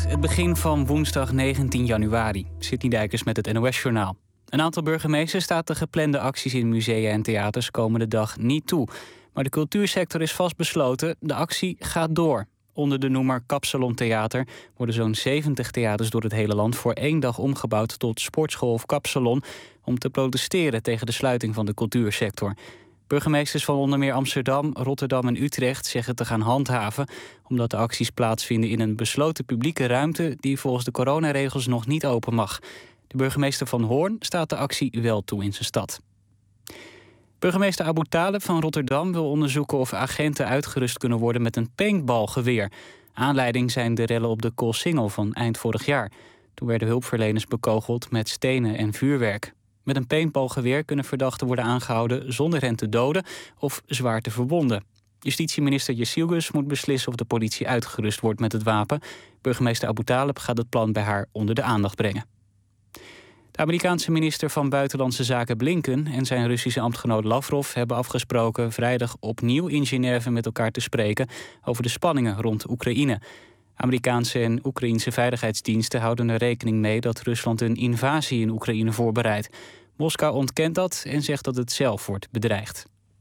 het begin van woensdag 19 januari. Sidney Dijkers met het NOS-journaal. Een aantal burgemeesters staat de geplande acties in musea en theaters komende dag niet toe. Maar de cultuursector is vastbesloten, de actie gaat door. Onder de noemer Kapsalon Theater worden zo'n 70 theaters door het hele land voor 1 dag omgebouwd tot sportschool of kapsalon om te protesteren tegen de sluiting van de cultuursector. Burgemeesters van onder meer Amsterdam, Rotterdam en Utrecht zeggen te gaan handhaven, omdat de acties plaatsvinden in een besloten publieke ruimte die volgens de coronaregels nog niet open mag. De burgemeester van Hoorn staat de actie wel toe in zijn stad. Burgemeester Abu Taleb van Rotterdam wil onderzoeken of agenten uitgerust kunnen worden met een paintballgeweer. Aanleiding zijn de rellen op de Koolsingel van eind vorig jaar. Toen werden hulpverleners bekogeld met stenen en vuurwerk. Met een paintballgeweer kunnen verdachten worden aangehouden zonder hen te doden of zwaar te verwonden. Justitieminister Yildiz moet beslissen of de politie uitgerust wordt met het wapen. Burgemeester Abu Taleb gaat het plan bij haar onder de aandacht brengen. De Amerikaanse minister van Buitenlandse Zaken Blinken en zijn Russische ambtgenoot Lavrov hebben afgesproken vrijdag opnieuw in Genève met elkaar te spreken over de spanningen rond Oekraïne. Amerikaanse en Oekraïense veiligheidsdiensten houden er rekening mee dat Rusland een invasie in Oekraïne voorbereidt. Moskou ontkent dat en zegt dat het zelf wordt bedreigd.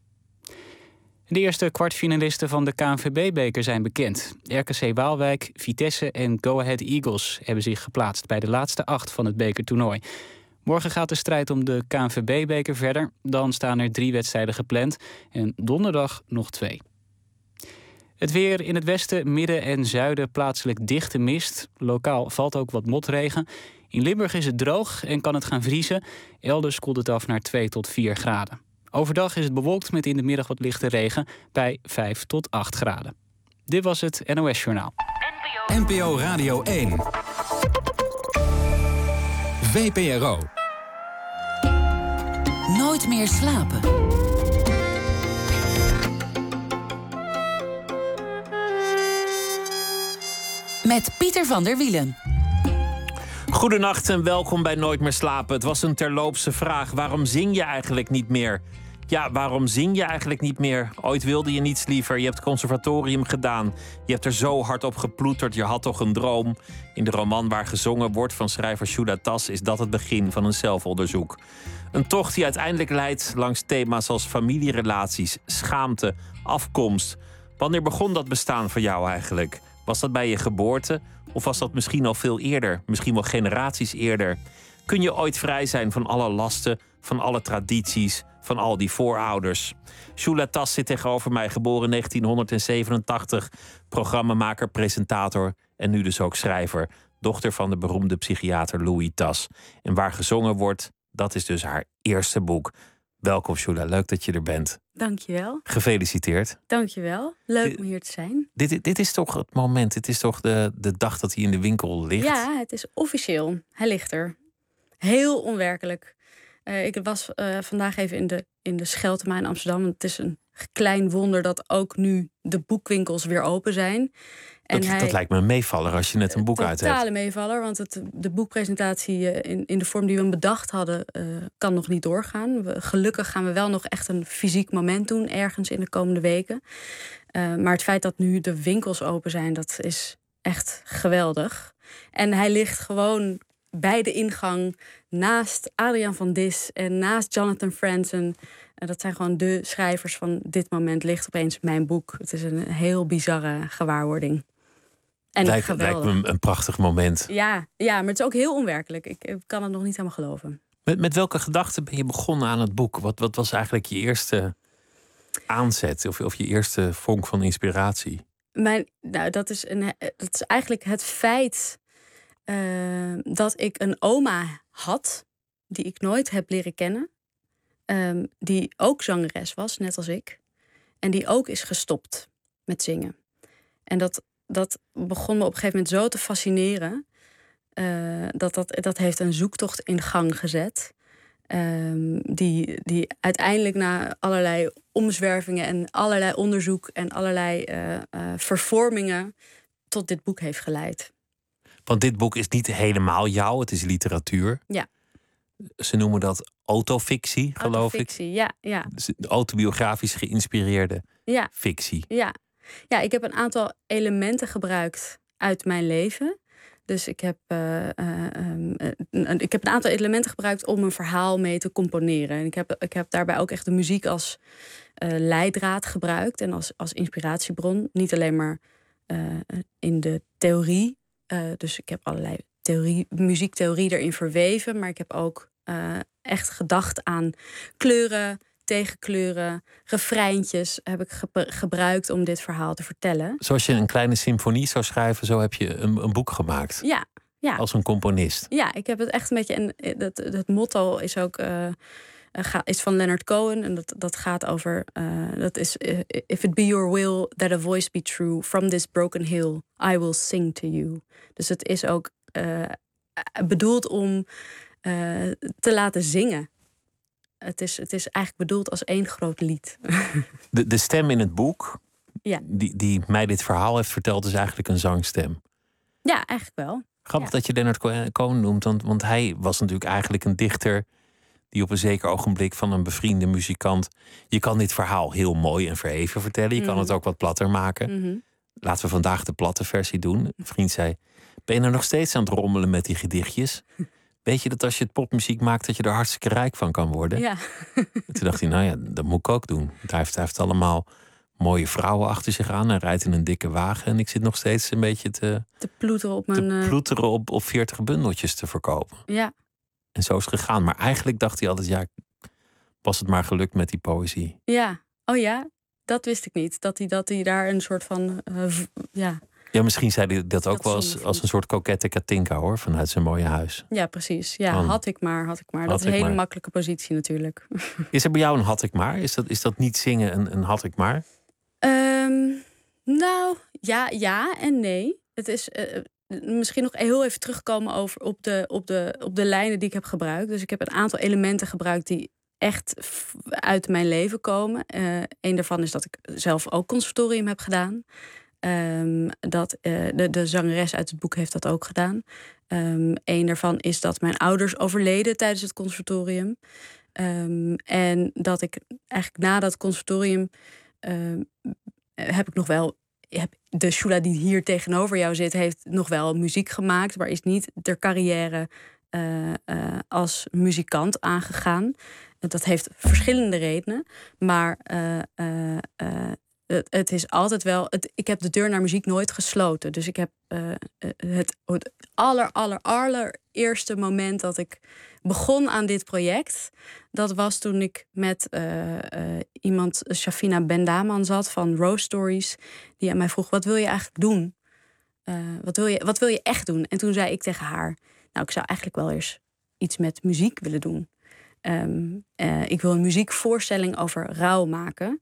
De eerste kwartfinalisten van de KNVB-beker zijn bekend. RKC Waalwijk, Vitesse en Go Ahead Eagles hebben zich geplaatst bij de laatste 8 van het bekertoernooi. Morgen gaat de strijd om de KNVB-beker verder. Dan staan er 3 wedstrijden gepland en donderdag nog 2. Het weer in het westen, midden en zuiden plaatselijk dichte mist. Lokaal valt ook wat motregen. In Limburg is het droog en kan het gaan vriezen. Elders koelt het af naar 2 tot 4 graden. Overdag is het bewolkt met in de middag wat lichte regen bij 5 tot 8 graden. Dit was het NOS Journaal. NPO Radio 1. VPRO. Nooit meer slapen. Met Pieter van der Wielen. Goedenacht en welkom bij Nooit meer slapen. Het was een terloopse vraag. Waarom zing je eigenlijk niet meer? Ja, waarom zing je eigenlijk niet meer? Ooit wilde je niets liever. Je hebt conservatorium gedaan. Je hebt er zo hard op geploeterd. Je had toch een droom. In de roman waar gezongen wordt van schrijver Shuda Tas is dat het begin van een zelfonderzoek. Een tocht die uiteindelijk leidt langs thema's als familierelaties, schaamte, afkomst. Wanneer begon dat bestaan voor jou eigenlijk? Was dat bij je geboorte? Of was dat misschien al veel eerder? Misschien wel generaties eerder? Kun je ooit vrij zijn van alle lasten, van alle tradities, van al die voorouders? Shuda Tas zit tegenover mij, geboren in 1987. Programmamaker, presentator en nu dus ook schrijver. Dochter van de beroemde psychiater Louis Tas. En waar gezongen wordt, dat is dus haar eerste boek. Welkom Shuda, leuk dat je er bent. Dankjewel. Gefeliciteerd. Dankjewel. Leuk om hier te zijn. Dit is toch het moment, dit is toch de dag dat hij in de winkel ligt? Ja, het is officieel. Hij ligt er. Heel onwerkelijk. Ik was vandaag even in de Scheltema in Amsterdam. Het is een klein wonder dat ook nu de boekwinkels weer open zijn. Dat lijkt me een meevaller als je net een boek uit hebt. Een totale meevaller, want de boekpresentatie in de vorm die we hem bedacht hadden kan nog niet doorgaan. Gelukkig gaan we wel nog echt een fysiek moment doen ergens in de komende weken. Maar het feit dat nu de winkels open zijn, dat is echt geweldig. En hij ligt gewoon bij de ingang naast Adriaan van Dis en naast Jonathan Franzen. Dat zijn gewoon de schrijvers van dit moment. Ligt opeens mijn boek. Het is een heel bizarre gewaarwording. En lijkt me een prachtig moment. Ja, maar het is ook heel onwerkelijk. Ik kan het nog niet helemaal geloven. Met welke gedachten ben je begonnen aan het boek? Wat was eigenlijk je eerste aanzet of je eerste vonk van inspiratie? Dat is eigenlijk het feit dat ik een oma had die ik nooit heb leren kennen. Die ook zangeres was, net als ik. En die ook is gestopt met zingen. En dat begon me op een gegeven moment zo te fascineren. Dat heeft een zoektocht in gang gezet. Die uiteindelijk na allerlei omzwervingen en allerlei onderzoek en allerlei vervormingen tot dit boek heeft geleid. Want dit boek is niet helemaal jou, het is literatuur. Ja. Ze noemen dat autofictie, geloof ik. Ja. Dus autobiografisch geïnspireerde fictie. Ja, ik heb een aantal elementen gebruikt uit mijn leven. Dus ik heb een aantal elementen gebruikt om een verhaal mee te componeren. En ik heb daarbij ook echt de muziek als leidraad gebruikt en als inspiratiebron. Niet alleen maar in de theorie. Dus ik heb allerlei muziektheorie erin verweven. Maar ik heb ook echt gedacht aan kleuren, tegenkleuren, refreintjes heb ik gebruikt om dit verhaal te vertellen. Zoals je een kleine symfonie zou schrijven, zo heb je een boek gemaakt. Ja. Als een componist. Ja, ik heb het echt een beetje. En het motto is ook is van Leonard Cohen. En dat gaat over. Dat is if it be your will that a voice be true from this broken hill, I will sing to you. Dus het is ook bedoeld om te laten zingen. Het is eigenlijk bedoeld als één groot lied. De stem in het boek, Ja. die mij dit verhaal heeft verteld, is eigenlijk een zangstem. Ja, eigenlijk wel. Grappig dat je Leonard Cohen noemt, want hij was natuurlijk eigenlijk een dichter die op een zeker ogenblik van een bevriende muzikant. Je kan dit verhaal heel mooi en verheven vertellen. Je kan het ook wat platter maken. Mhm. Laten we vandaag de platte versie doen. Een vriend zei, ben je nou nog steeds aan het rommelen met die gedichtjes? Weet je dat als je het popmuziek maakt, dat je er hartstikke rijk van kan worden? Ja. Toen dacht hij, nou ja, dat moet ik ook doen. Want hij heeft allemaal mooie vrouwen achter zich aan. Hij rijdt in een dikke wagen. En ik zit nog steeds een beetje te ploeteren op mijn... ploeteren op 40 bundeltjes te verkopen. Ja. En zo is het gegaan. Maar eigenlijk dacht hij altijd, ja, was het maar gelukt met die poëzie. Ja. Oh ja? Dat wist ik niet. Dat hij daar een soort van... ja. Ja, misschien zei hij dat ook wel zonde als een soort kokette Katinka, hoor. Vanuit zijn mooie huis. Ja, precies. Ja, Van, had ik maar. Dat is een hele makkelijke positie natuurlijk. Is er bij jou een had ik maar? Is dat niet zingen een had ik maar? Nou, ja en nee. Het is misschien nog heel even terugkomen op de lijnen die ik heb gebruikt. Dus ik heb een aantal elementen gebruikt die echt uit mijn leven komen. Een daarvan is dat ik zelf ook conservatorium heb gedaan. De zangeres uit het boek heeft dat ook gedaan. Een daarvan is dat mijn ouders overleden tijdens het conservatorium. En dat ik eigenlijk na dat conservatorium heb ik nog wel... De Shula die hier tegenover jou zit, heeft nog wel muziek gemaakt, maar is niet de carrière als muzikant aangegaan. Dat heeft verschillende redenen. Maar het is altijd wel... ik heb de deur naar muziek nooit gesloten. Dus ik heb het allereerste moment dat ik begon aan dit project, dat was toen ik met iemand, Shafina Bendaman, zat van Rose Stories, die aan mij vroeg, wat wil je eigenlijk doen? Wat wil je echt doen? En toen zei ik tegen haar, nou, ik zou eigenlijk wel eens iets met muziek willen doen. Ik wil een muziekvoorstelling over rouw maken.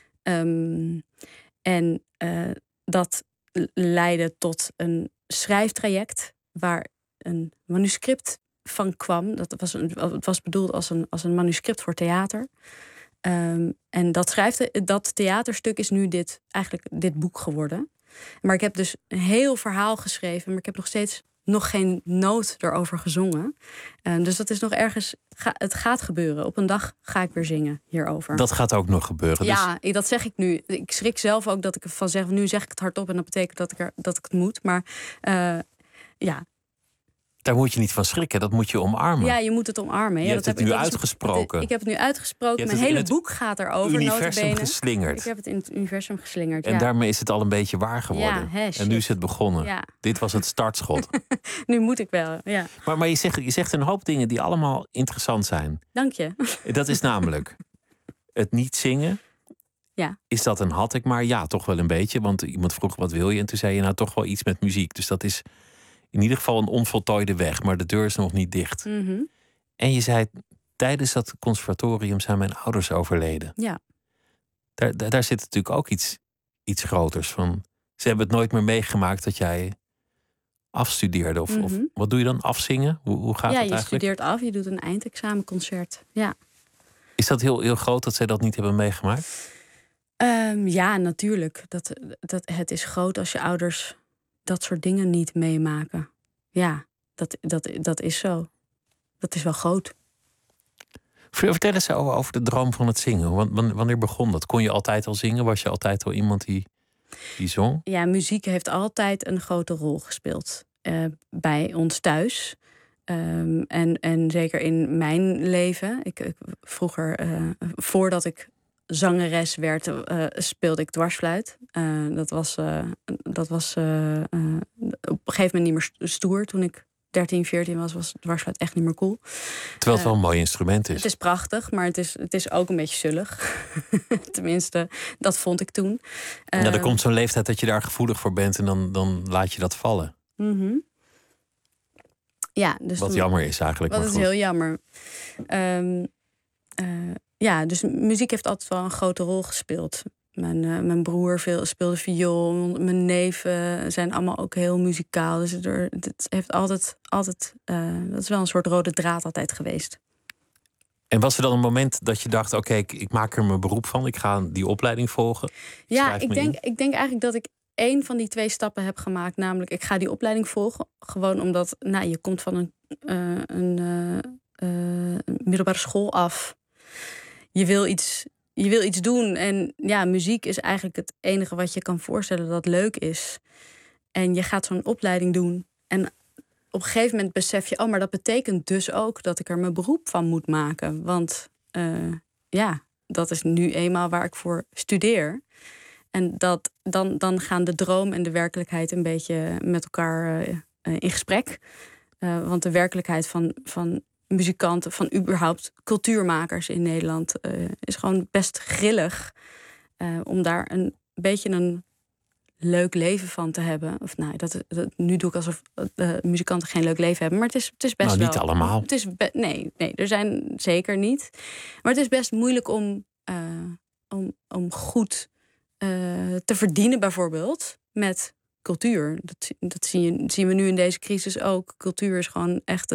Dat leidde tot een schrijftraject waar een manuscript van kwam. Het was bedoeld als een manuscript voor theater. En dat theaterstuk is nu dit boek geworden. Maar ik heb dus een heel verhaal geschreven, maar ik heb nog steeds geen noot erover gezongen. Dus dat is nog ergens... Het gaat gebeuren. Op een dag ga ik weer zingen hierover. Dat gaat ook nog gebeuren. Ja, dat zeg ik nu. Ik schrik zelf ook dat ik van zeg, nu zeg ik het hardop en dat betekent dat ik het moet. Maar ja... Daar moet je niet van schrikken, dat moet je omarmen. Ja, je moet het omarmen. Je hebt het nu uitgesproken. Ik heb het nu uitgesproken. Mijn hele boek gaat erover. Universum geslingerd. Ik heb het in het universum geslingerd. En daarmee is het al een beetje waar geworden. Ja, en nu is het begonnen. Ja. Dit was het startschot. Nu moet ik wel, ja. Maar je zegt een hoop dingen die allemaal interessant zijn. Dank je. Dat is namelijk het niet zingen. Ja. Is dat een had ik maar? Ja, toch wel een beetje. Want iemand vroeg, wat wil je? En toen zei je, nou, toch wel iets met muziek. Dus dat is in ieder geval een onvoltooide weg. Maar de deur is nog niet dicht. Mm-hmm. En je zei, tijdens dat conservatorium zijn mijn ouders overleden. Ja. Daar zit natuurlijk ook iets groters van. Ze hebben het nooit meer meegemaakt dat jij afstudeerde. Of wat doe je dan? Afzingen? Hoe gaat het eigenlijk? Ja, je studeert af. Je doet een eindexamenconcert. Ja. Is dat heel, heel groot dat zij dat niet hebben meegemaakt? Ja, natuurlijk. Het is groot als je ouders dat soort dingen niet meemaken. Ja, dat is zo. Dat is wel groot. Vertel eens over de droom van het zingen. Wanneer begon dat? Kon je altijd al zingen? Was je altijd al iemand die zong? Ja, muziek heeft altijd een grote rol gespeeld bij ons thuis. En zeker in mijn leven. Ik vroeger, voordat ik zangeres werd, speelde ik dwarsfluit. Dat was op een gegeven moment niet meer stoer. Toen ik 13, 14 was dwarsfluit echt niet meer cool. Terwijl het wel een mooi instrument is. Het is prachtig, maar het is ook een beetje zullig. Tenminste, dat vond ik toen. Er komt zo'n leeftijd dat je daar gevoelig voor bent en dan laat je dat vallen. Mm-hmm. Ja, dus wat jammer is eigenlijk. Wat is heel jammer. Dus muziek heeft altijd wel een grote rol gespeeld. Mijn broer speelde viool. Mijn neven zijn allemaal ook heel muzikaal. Dus het heeft altijd dat is wel een soort rode draad altijd geweest. En was er dan een moment dat je dacht, oké, ik maak er mijn beroep van. Ik ga die opleiding volgen. Ja, ik denk eigenlijk dat ik 1 van die 2 stappen heb gemaakt. Namelijk, ik ga die opleiding volgen. Gewoon omdat je komt van een middelbare school af. Je wil iets doen. En ja, muziek is eigenlijk het enige wat je kan voorstellen dat leuk is. En je gaat zo'n opleiding doen. En op een gegeven moment besef je, maar dat betekent dus ook dat ik er mijn beroep van moet maken. Want dat is nu eenmaal waar ik voor studeer. En dan gaan de droom en de werkelijkheid een beetje met elkaar in gesprek. Want de werkelijkheid van muzikanten, van überhaupt cultuurmakers in Nederland, is gewoon best grillig. Om daar een beetje een leuk leven van te hebben. Of nu doe ik alsof muzikanten geen leuk leven hebben. Maar het is best wel... niet allemaal. Het is nee, er zijn zeker niet. Maar het is best moeilijk om goed te verdienen bijvoorbeeld met cultuur. Dat zien we nu in deze crisis ook. Cultuur is gewoon echt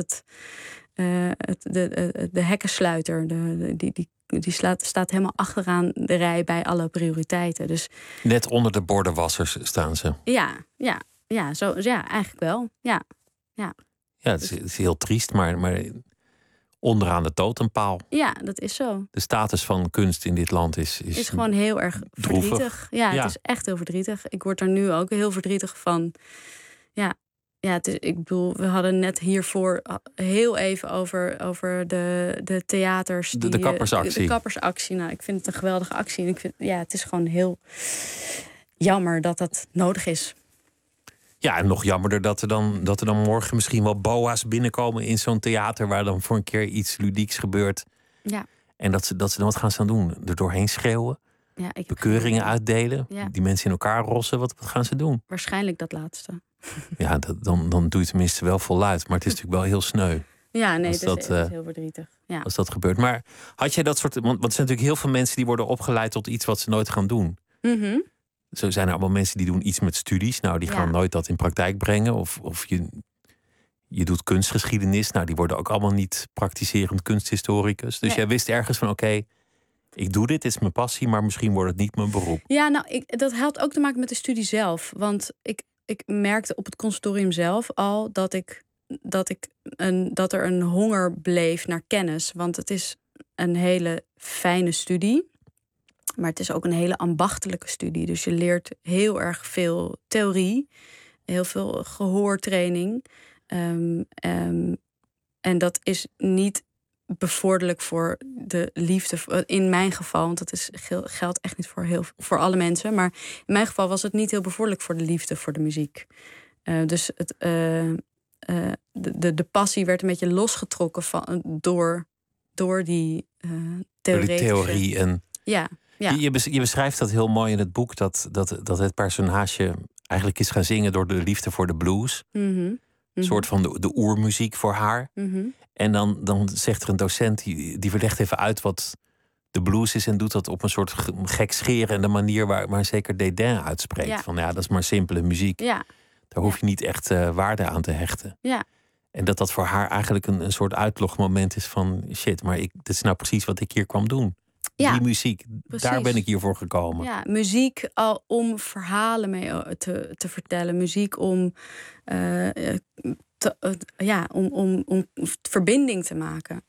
de hekkensluiter. Die staat helemaal achteraan de rij bij alle prioriteiten. Dus, net onder de bordenwassers staan ze. Ja, eigenlijk wel. Ja, het is heel triest, maar onderaan de totempaal. Ja, dat is zo. De status van kunst in dit land is gewoon heel erg droevig. Verdrietig. Ja, het is echt heel verdrietig. Ik word er nu ook heel verdrietig van. Ik bedoel, we hadden net hiervoor heel even over de theaters. De kappersactie. De kappersactie. Nou, ik vind het een geweldige actie. En ik vind, het is gewoon heel jammer dat dat nodig is. Ja, en nog jammerder dat er dan morgen misschien wel boa's binnenkomen in zo'n theater waar dan voor een keer iets ludieks gebeurt. Ja. En dat ze dan wat gaan staan doen. Er doorheen schreeuwen. Ja, bekeuringen uitdelen. Ja. Die mensen in elkaar rossen. Wat gaan ze doen? Waarschijnlijk dat laatste. Ja, dan doe je tenminste wel voluit. Maar het is natuurlijk wel heel sneu. Ja, nee, dat is heel verdrietig. Ja. Als dat gebeurt. Maar had jij dat soort... Want er zijn natuurlijk heel veel mensen die worden opgeleid tot iets wat ze nooit gaan doen. Mm-hmm. Zo zijn er allemaal mensen die doen iets met studies. Nou, die gaan nooit dat in praktijk brengen. Of je doet kunstgeschiedenis. Nou, die worden ook allemaal niet praktiserend kunsthistoricus. Dus jij wist ergens van oké, ik doe dit is mijn passie, maar misschien wordt het niet mijn beroep. Ja, nou, dat had ook te maken met de studie zelf. Want ik merkte op het conservatorium zelf al dat er een honger bleef naar kennis. Want het is een hele fijne studie. Maar het is ook een hele ambachtelijke studie. Dus je leert heel erg veel theorie. Heel veel gehoortraining. En dat is niet bevorderlijk voor de liefde. In mijn geval, want dat geldt echt niet voor alle mensen. Maar in mijn geval was het niet heel bevorderlijk voor de liefde voor de muziek. Dus de passie werd een beetje losgetrokken door die theorie. En ja. Je beschrijft dat heel mooi in het boek. Dat het personage eigenlijk is gaan zingen door de liefde voor de blues. Mm-hmm. Een soort van de oermuziek voor haar. Mm-hmm. En dan zegt er een docent, die verlegt even uit wat de blues is. En doet dat op een soort gekscherende manier waar zeker dédain uitspreekt. Ja. Van dat is maar simpele muziek. Ja. Daar hoef je niet echt waarde aan te hechten. Ja. En dat voor haar eigenlijk een soort uitlogmoment is van shit, maar dit is nou precies wat ik hier kwam doen. Ja, die muziek, precies. Daar ben ik hiervoor gekomen. Ja, muziek al om verhalen mee te vertellen. Muziek om verbinding te maken.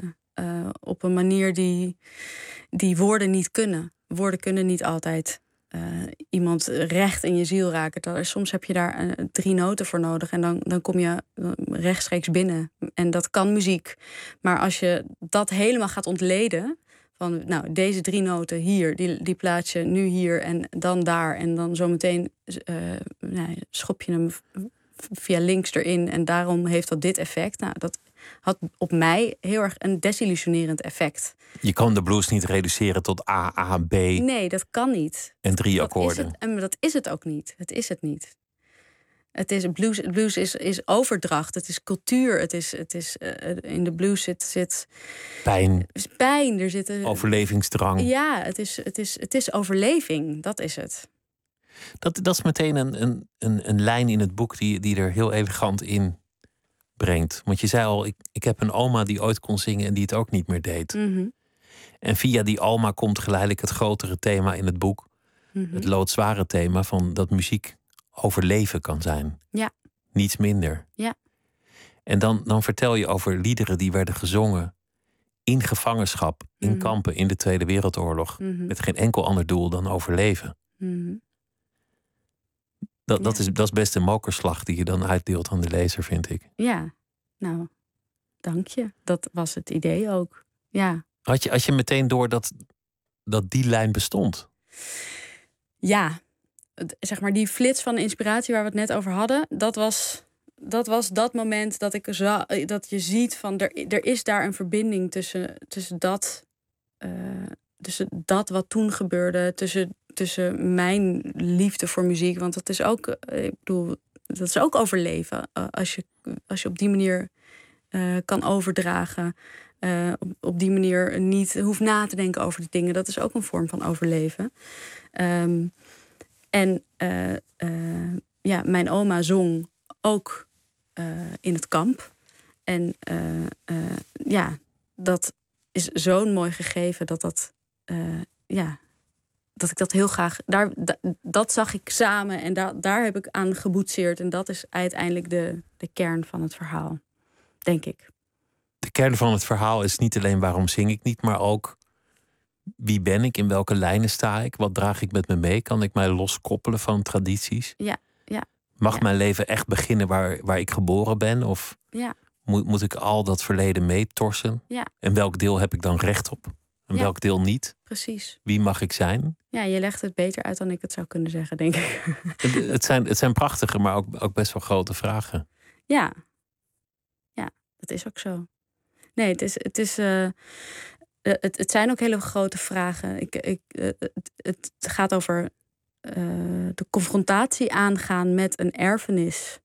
Op een manier die woorden niet kunnen. Woorden kunnen niet altijd iemand recht in je ziel raken. Soms heb je daar 3 noten voor nodig en dan kom je rechtstreeks binnen. En dat kan muziek. Maar als je dat helemaal gaat ontleden, van nou, deze 3 noten hier, die plaats je nu hier en dan daar. En dan zometeen schop je hem via links erin en daarom heeft dat dit effect. Nou, dat had op mij heel erg een desillusionerend effect. Je kan de blues niet reduceren tot A, A, B. Nee, dat kan niet. En 3 akkoorden. En dat is het ook niet. Het is het niet. Het is blues is overdracht. Het is cultuur. Het is in de blues zit pijn. Er zit overlevingsdrang. Ja, het is overleving. Dat is het. Dat is meteen een lijn in het boek die er heel elegant in brengt. Want je zei al, ik heb een oma die ooit kon zingen en die het ook niet meer deed. Mm-hmm. En via die oma komt geleidelijk het grotere thema in het boek. Mm-hmm. Het loodzware thema van dat muziek overleven kan zijn. Ja. Niets minder. Ja. En dan vertel je over liederen die werden gezongen in gevangenschap, in kampen in de Tweede Wereldoorlog. Mm-hmm. Met geen enkel ander doel dan overleven. Mm-hmm. Dat is best een mokerslag die je dan uitdeelt aan de lezer, vind ik. Ja, nou, dank je. Dat was het idee ook. Ja. Had je meteen door dat die lijn bestond? Ja, zeg maar die flits van inspiratie waar we het net over hadden, dat was dat moment dat dat je ziet van er is daar een verbinding tussen dat wat toen gebeurde, tussen mijn liefde voor muziek, want dat is ook, ik bedoel, dat is ook overleven als je op die manier kan overdragen, op die manier niet hoeft na te denken over die dingen. Dat is ook een vorm van overleven. Mijn oma zong ook in het kamp. En dat is zo'n mooi gegeven dat ik dat heel graag. Dat zag ik samen en daar heb ik aan geboetseerd. En dat is uiteindelijk de kern van het verhaal, denk ik. De kern van het verhaal is niet alleen waarom zing ik niet, maar ook wie ben ik, in welke lijnen sta ik, wat draag ik met me mee, kan ik mij loskoppelen van tradities? Ja. Mag mijn leven echt beginnen waar ik geboren ben? Of moet ik al dat verleden meetorsen? Ja. En welk deel heb ik dan recht op? En welk deel niet? Precies. Wie mag ik zijn? Ja, je legt het beter uit dan ik het zou kunnen zeggen, denk ik. Het zijn prachtige, maar ook best wel grote vragen. Ja, dat is ook zo. Nee, het zijn ook hele grote vragen. Het gaat over de confrontatie aangaan met een erfenis.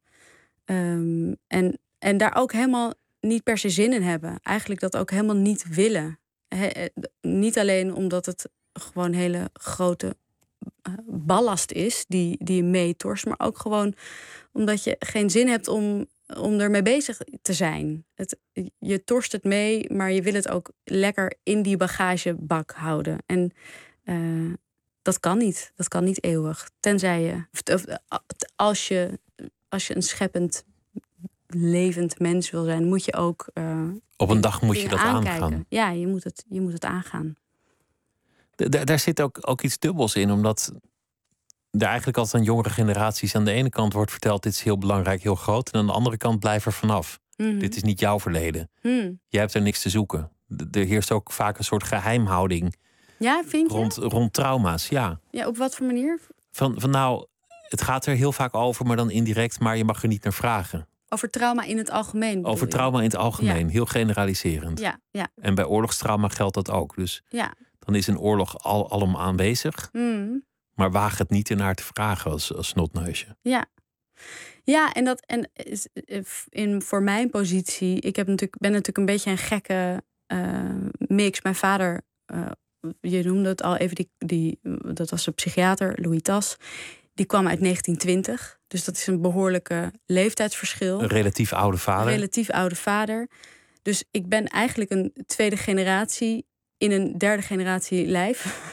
En daar ook helemaal niet per se zin in hebben. Eigenlijk dat ook helemaal niet willen. Niet alleen omdat het gewoon hele grote ballast is die je meetorst, maar ook gewoon omdat je geen zin hebt om ermee bezig te zijn. Je torst het mee, maar je wil het ook lekker in die bagagebak houden. En dat kan niet. Dat kan niet eeuwig. Tenzij je, als je een scheppend, levend mens wil zijn, moet je ook op een dag moet je dat aankijken. aangaan. Ja, je moet het aangaan. Daar zit ook iets dubbels in, omdat er eigenlijk altijd aan jongere generaties aan de ene kant wordt verteld, dit is heel belangrijk, heel groot. En aan de andere kant, blijf er vanaf. Mm-hmm. Dit is niet jouw verleden. Jij hebt er niks te zoeken. Er heerst ook vaak een soort geheimhouding. Ja, vind je? Rond trauma's, ja. Ja, op wat voor manier? Van nou, het gaat er heel vaak over, maar dan indirect, maar je mag er niet naar vragen. Over trauma in het algemeen. Over trauma in het algemeen, heel generaliserend. Ja. En bij oorlogstrauma geldt dat ook. Dus dan is een oorlog alom aanwezig. Maar waag het niet ernaar te vragen als snotneusje. Ja, en voor mijn positie, ben natuurlijk een beetje een gekke mix. Mijn vader, je noemde het al even, dat was de psychiater, Louis Tas. Die kwam uit 1920. Dus dat is een behoorlijke leeftijdsverschil. Een relatief oude vader. Dus ik ben eigenlijk een tweede generatie in een derde generatie lijf.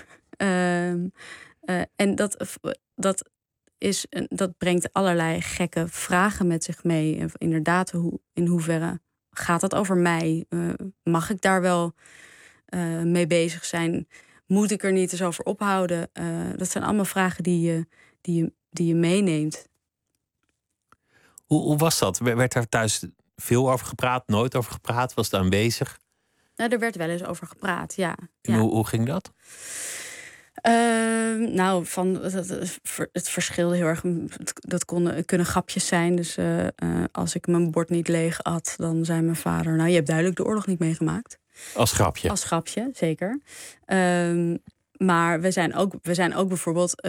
En dat brengt allerlei gekke vragen met zich mee. Inderdaad, in hoeverre gaat dat over mij? Mag ik daar wel mee bezig zijn? Moet ik er niet eens over ophouden? Dat zijn allemaal vragen die je meeneemt. Hoe was dat? Werd daar thuis veel over gepraat? Nooit over gepraat? Was het aanwezig? Nou, er werd wel eens over gepraat, ja. Hoe ging dat? Het verschilde heel erg. Dat kunnen grapjes zijn. Dus als ik mijn bord niet leeg at, dan zei mijn vader... nou, je hebt duidelijk de oorlog niet meegemaakt. Als grapje? Als grapje, zeker. Maar we zijn ook bijvoorbeeld...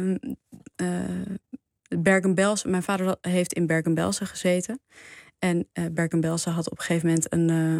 Bergen-Belsen. Mijn vader heeft in Bergen-Belsen gezeten. En Bergen-Belsen had op een gegeven moment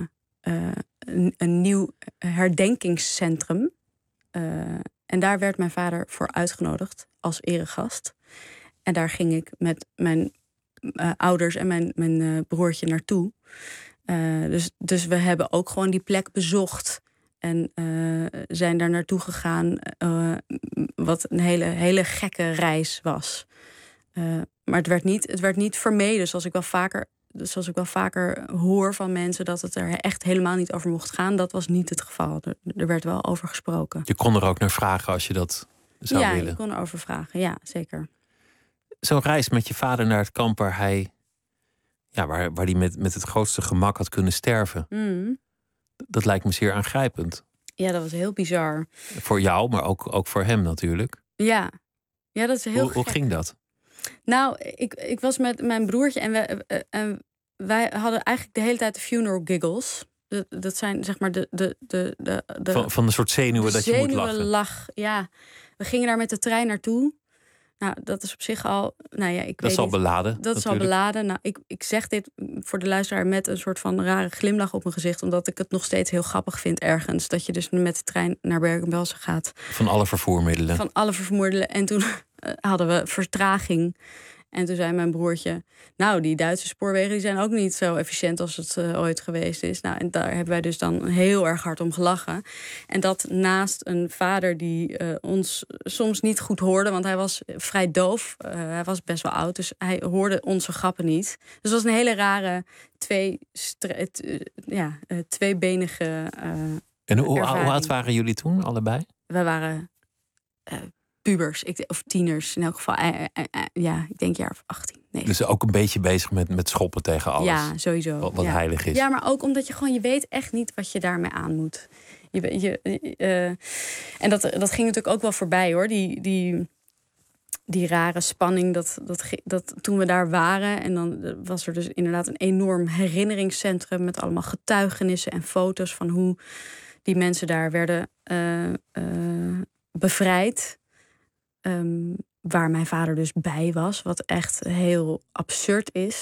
een nieuw herdenkingscentrum. En daar werd mijn vader voor uitgenodigd als eregast. En daar ging ik met mijn ouders en mijn broertje naartoe. Dus we hebben ook gewoon die plek bezocht. En zijn daar naartoe gegaan. Wat een hele gekke reis was. Maar het werd niet vermeden, zoals ik wel vaker hoor van mensen, dat het er echt helemaal niet over mocht gaan. Dat was niet het geval. Er werd wel over gesproken. Je kon er ook naar vragen als je dat zou willen. Ja, je kon erover vragen. Ja, zeker. Zo'n reis met je vader naar het kamp waar hij met het grootste gemak had kunnen sterven. Dat lijkt me zeer aangrijpend. Ja, dat was heel bizar. Voor jou, maar ook voor hem natuurlijk. Ja, dat is heel Hoe ging dat? Nou, ik was met mijn broertje en wij hadden eigenlijk de hele tijd de funeral giggles. Dat zijn zeg maar van een soort zenuwen dat je moet lachen. Lach, ja. We gingen daar met de trein naartoe. Nou, dat is op zich al... Nou ja, dat is al beladen. Dat is al beladen. Nou, ik zeg dit voor de luisteraar met een soort van rare glimlach op mijn gezicht, omdat ik het nog steeds heel grappig vind ergens. Dat je dus met de trein naar Bergen-Belsen gaat. Van alle vervoermiddelen. Van alle vervoermiddelen. En toen hadden we vertraging. En toen zei mijn broertje, nou, die Duitse spoorwegen die zijn ook niet zo efficiënt als het ooit geweest is. Nou, en daar hebben wij dus dan heel erg hard om gelachen. En dat naast een vader die ons soms niet goed hoorde, want hij was vrij doof. Hij was best wel oud, dus hij hoorde onze grappen niet. Dus het was een hele rare tweebenige En hoe oud waren jullie toen, allebei? We waren pubers, of tieners in elk geval. Ik denk jaar of 18. Nee. Dus ook een beetje bezig met schoppen tegen alles. Ja, sowieso. Wat heilig is. Ja, maar ook omdat je weet echt niet wat je daarmee aan moet. En dat ging natuurlijk ook wel voorbij, hoor. Die rare spanning, dat toen we daar waren. En dan was er dus inderdaad een enorm herinneringscentrum met allemaal getuigenissen en foto's van hoe die mensen daar werden bevrijd. Waar mijn vader dus bij was, wat echt heel absurd is.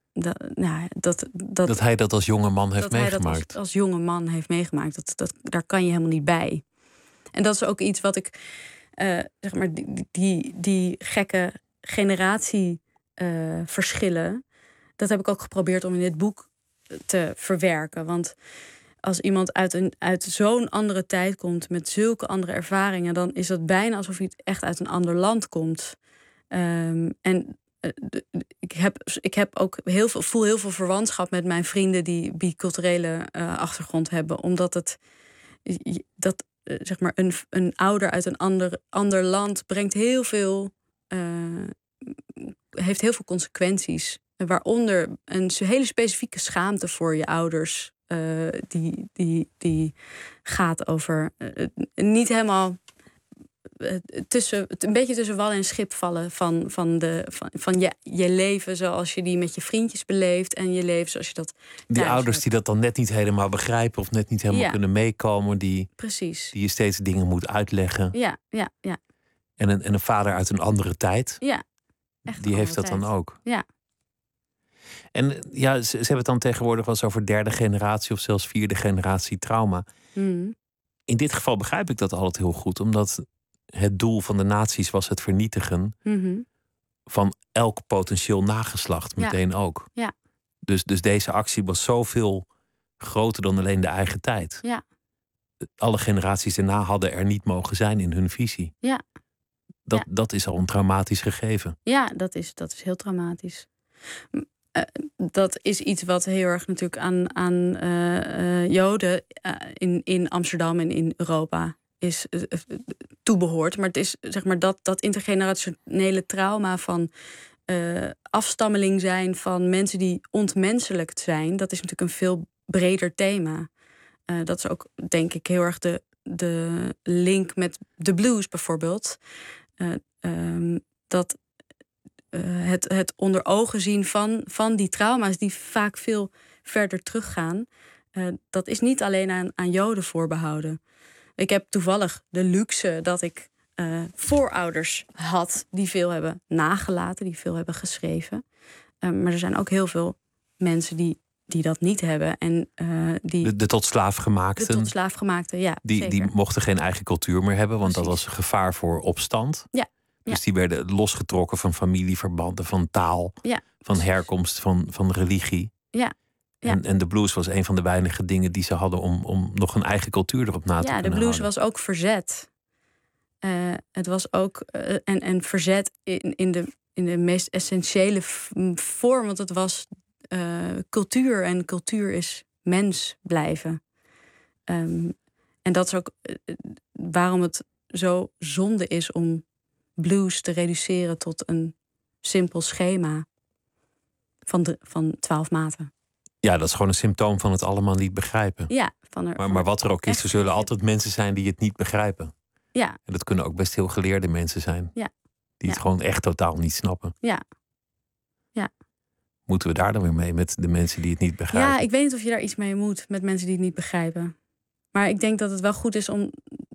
Dat hij dat als jonge man heeft meegemaakt. Dat hij dat als jonge man heeft meegemaakt. Daar kan je helemaal niet bij. En dat is ook iets wat ik, zeg maar, die gekke generatieverschillen, dat heb ik ook geprobeerd om in dit boek te verwerken. Want als iemand uit zo'n andere tijd komt met zulke andere ervaringen, dan is het bijna alsof hij echt uit een ander land komt. Ik heb ook voel heel veel verwantschap met mijn vrienden die biculturele achtergrond hebben, omdat zeg maar een ouder uit een ander land brengt heeft heel veel consequenties, waaronder een hele specifieke schaamte voor je ouders. Die gaat over niet helemaal een beetje tussen wal en schip vallen van je leven zoals je die met je vriendjes beleeft en je leven zoals je dat die ouders hebt. Die dat dan net niet helemaal begrijpen of net niet helemaal kunnen meekomen, Precies. Die je steeds dingen moet uitleggen. Ja. En een vader uit een andere tijd. Ja. Echt die heeft dat tijd. Dan ook. Ja. En ja, ze hebben het dan tegenwoordig wel eens over derde generatie of zelfs vierde generatie trauma. In dit geval begrijp ik dat altijd heel goed, omdat het doel van de nazi's was het vernietigen van elk potentieel nageslacht, meteen ook. Ja. Dus deze actie was zoveel groter dan alleen de eigen tijd. Ja. Alle generaties daarna hadden er niet mogen zijn in hun visie. Ja. Dat is al een traumatisch gegeven. Ja, dat is heel traumatisch. Dat is iets wat heel erg natuurlijk aan Joden in Amsterdam en in Europa toebehoort. Maar het is zeg maar dat intergenerationele trauma van afstammeling zijn van mensen die ontmenselijkt zijn. Dat is natuurlijk een veel breder thema. Dat is ook, denk ik, heel erg de link met de blues bijvoorbeeld. Dat het onder ogen zien van die trauma's die vaak veel verder teruggaan. Dat is niet alleen aan Joden voorbehouden. Ik heb toevallig de luxe dat ik voorouders had die veel hebben nagelaten, die veel hebben geschreven. Maar er zijn ook heel veel mensen die dat niet hebben. En de tot slaafgemaakten. De tot slaafgemaakten, ja. Die mochten geen eigen cultuur meer hebben, want Precies. dat was een gevaar voor opstand. Ja. Dus die werden losgetrokken van familieverbanden, van taal, Ja. van herkomst, van religie. Ja. Ja. En de blues was een van de weinige dingen die ze hadden om nog een eigen cultuur erop na te kunnen Ja, de houden. blues was ook verzet. Het was ook en verzet in de meest essentiële vorm. Want het was cultuur. En cultuur is mens blijven. En dat is ook waarom het zo zonde is om blues te reduceren tot een simpel schema van 12 maten. Ja, dat is gewoon een symptoom van het allemaal niet begrijpen. Ja, Maar wat er ook is, er zullen altijd mensen zijn die het niet begrijpen. Ja. En dat kunnen ook best heel geleerde mensen zijn. Ja. Die het gewoon echt totaal niet snappen. Ja. Ja. Moeten we daar dan weer mee met de mensen die het niet begrijpen? Ja, ik weet niet of je daar iets mee moet met mensen die het niet begrijpen. Maar ik denk dat het wel goed is om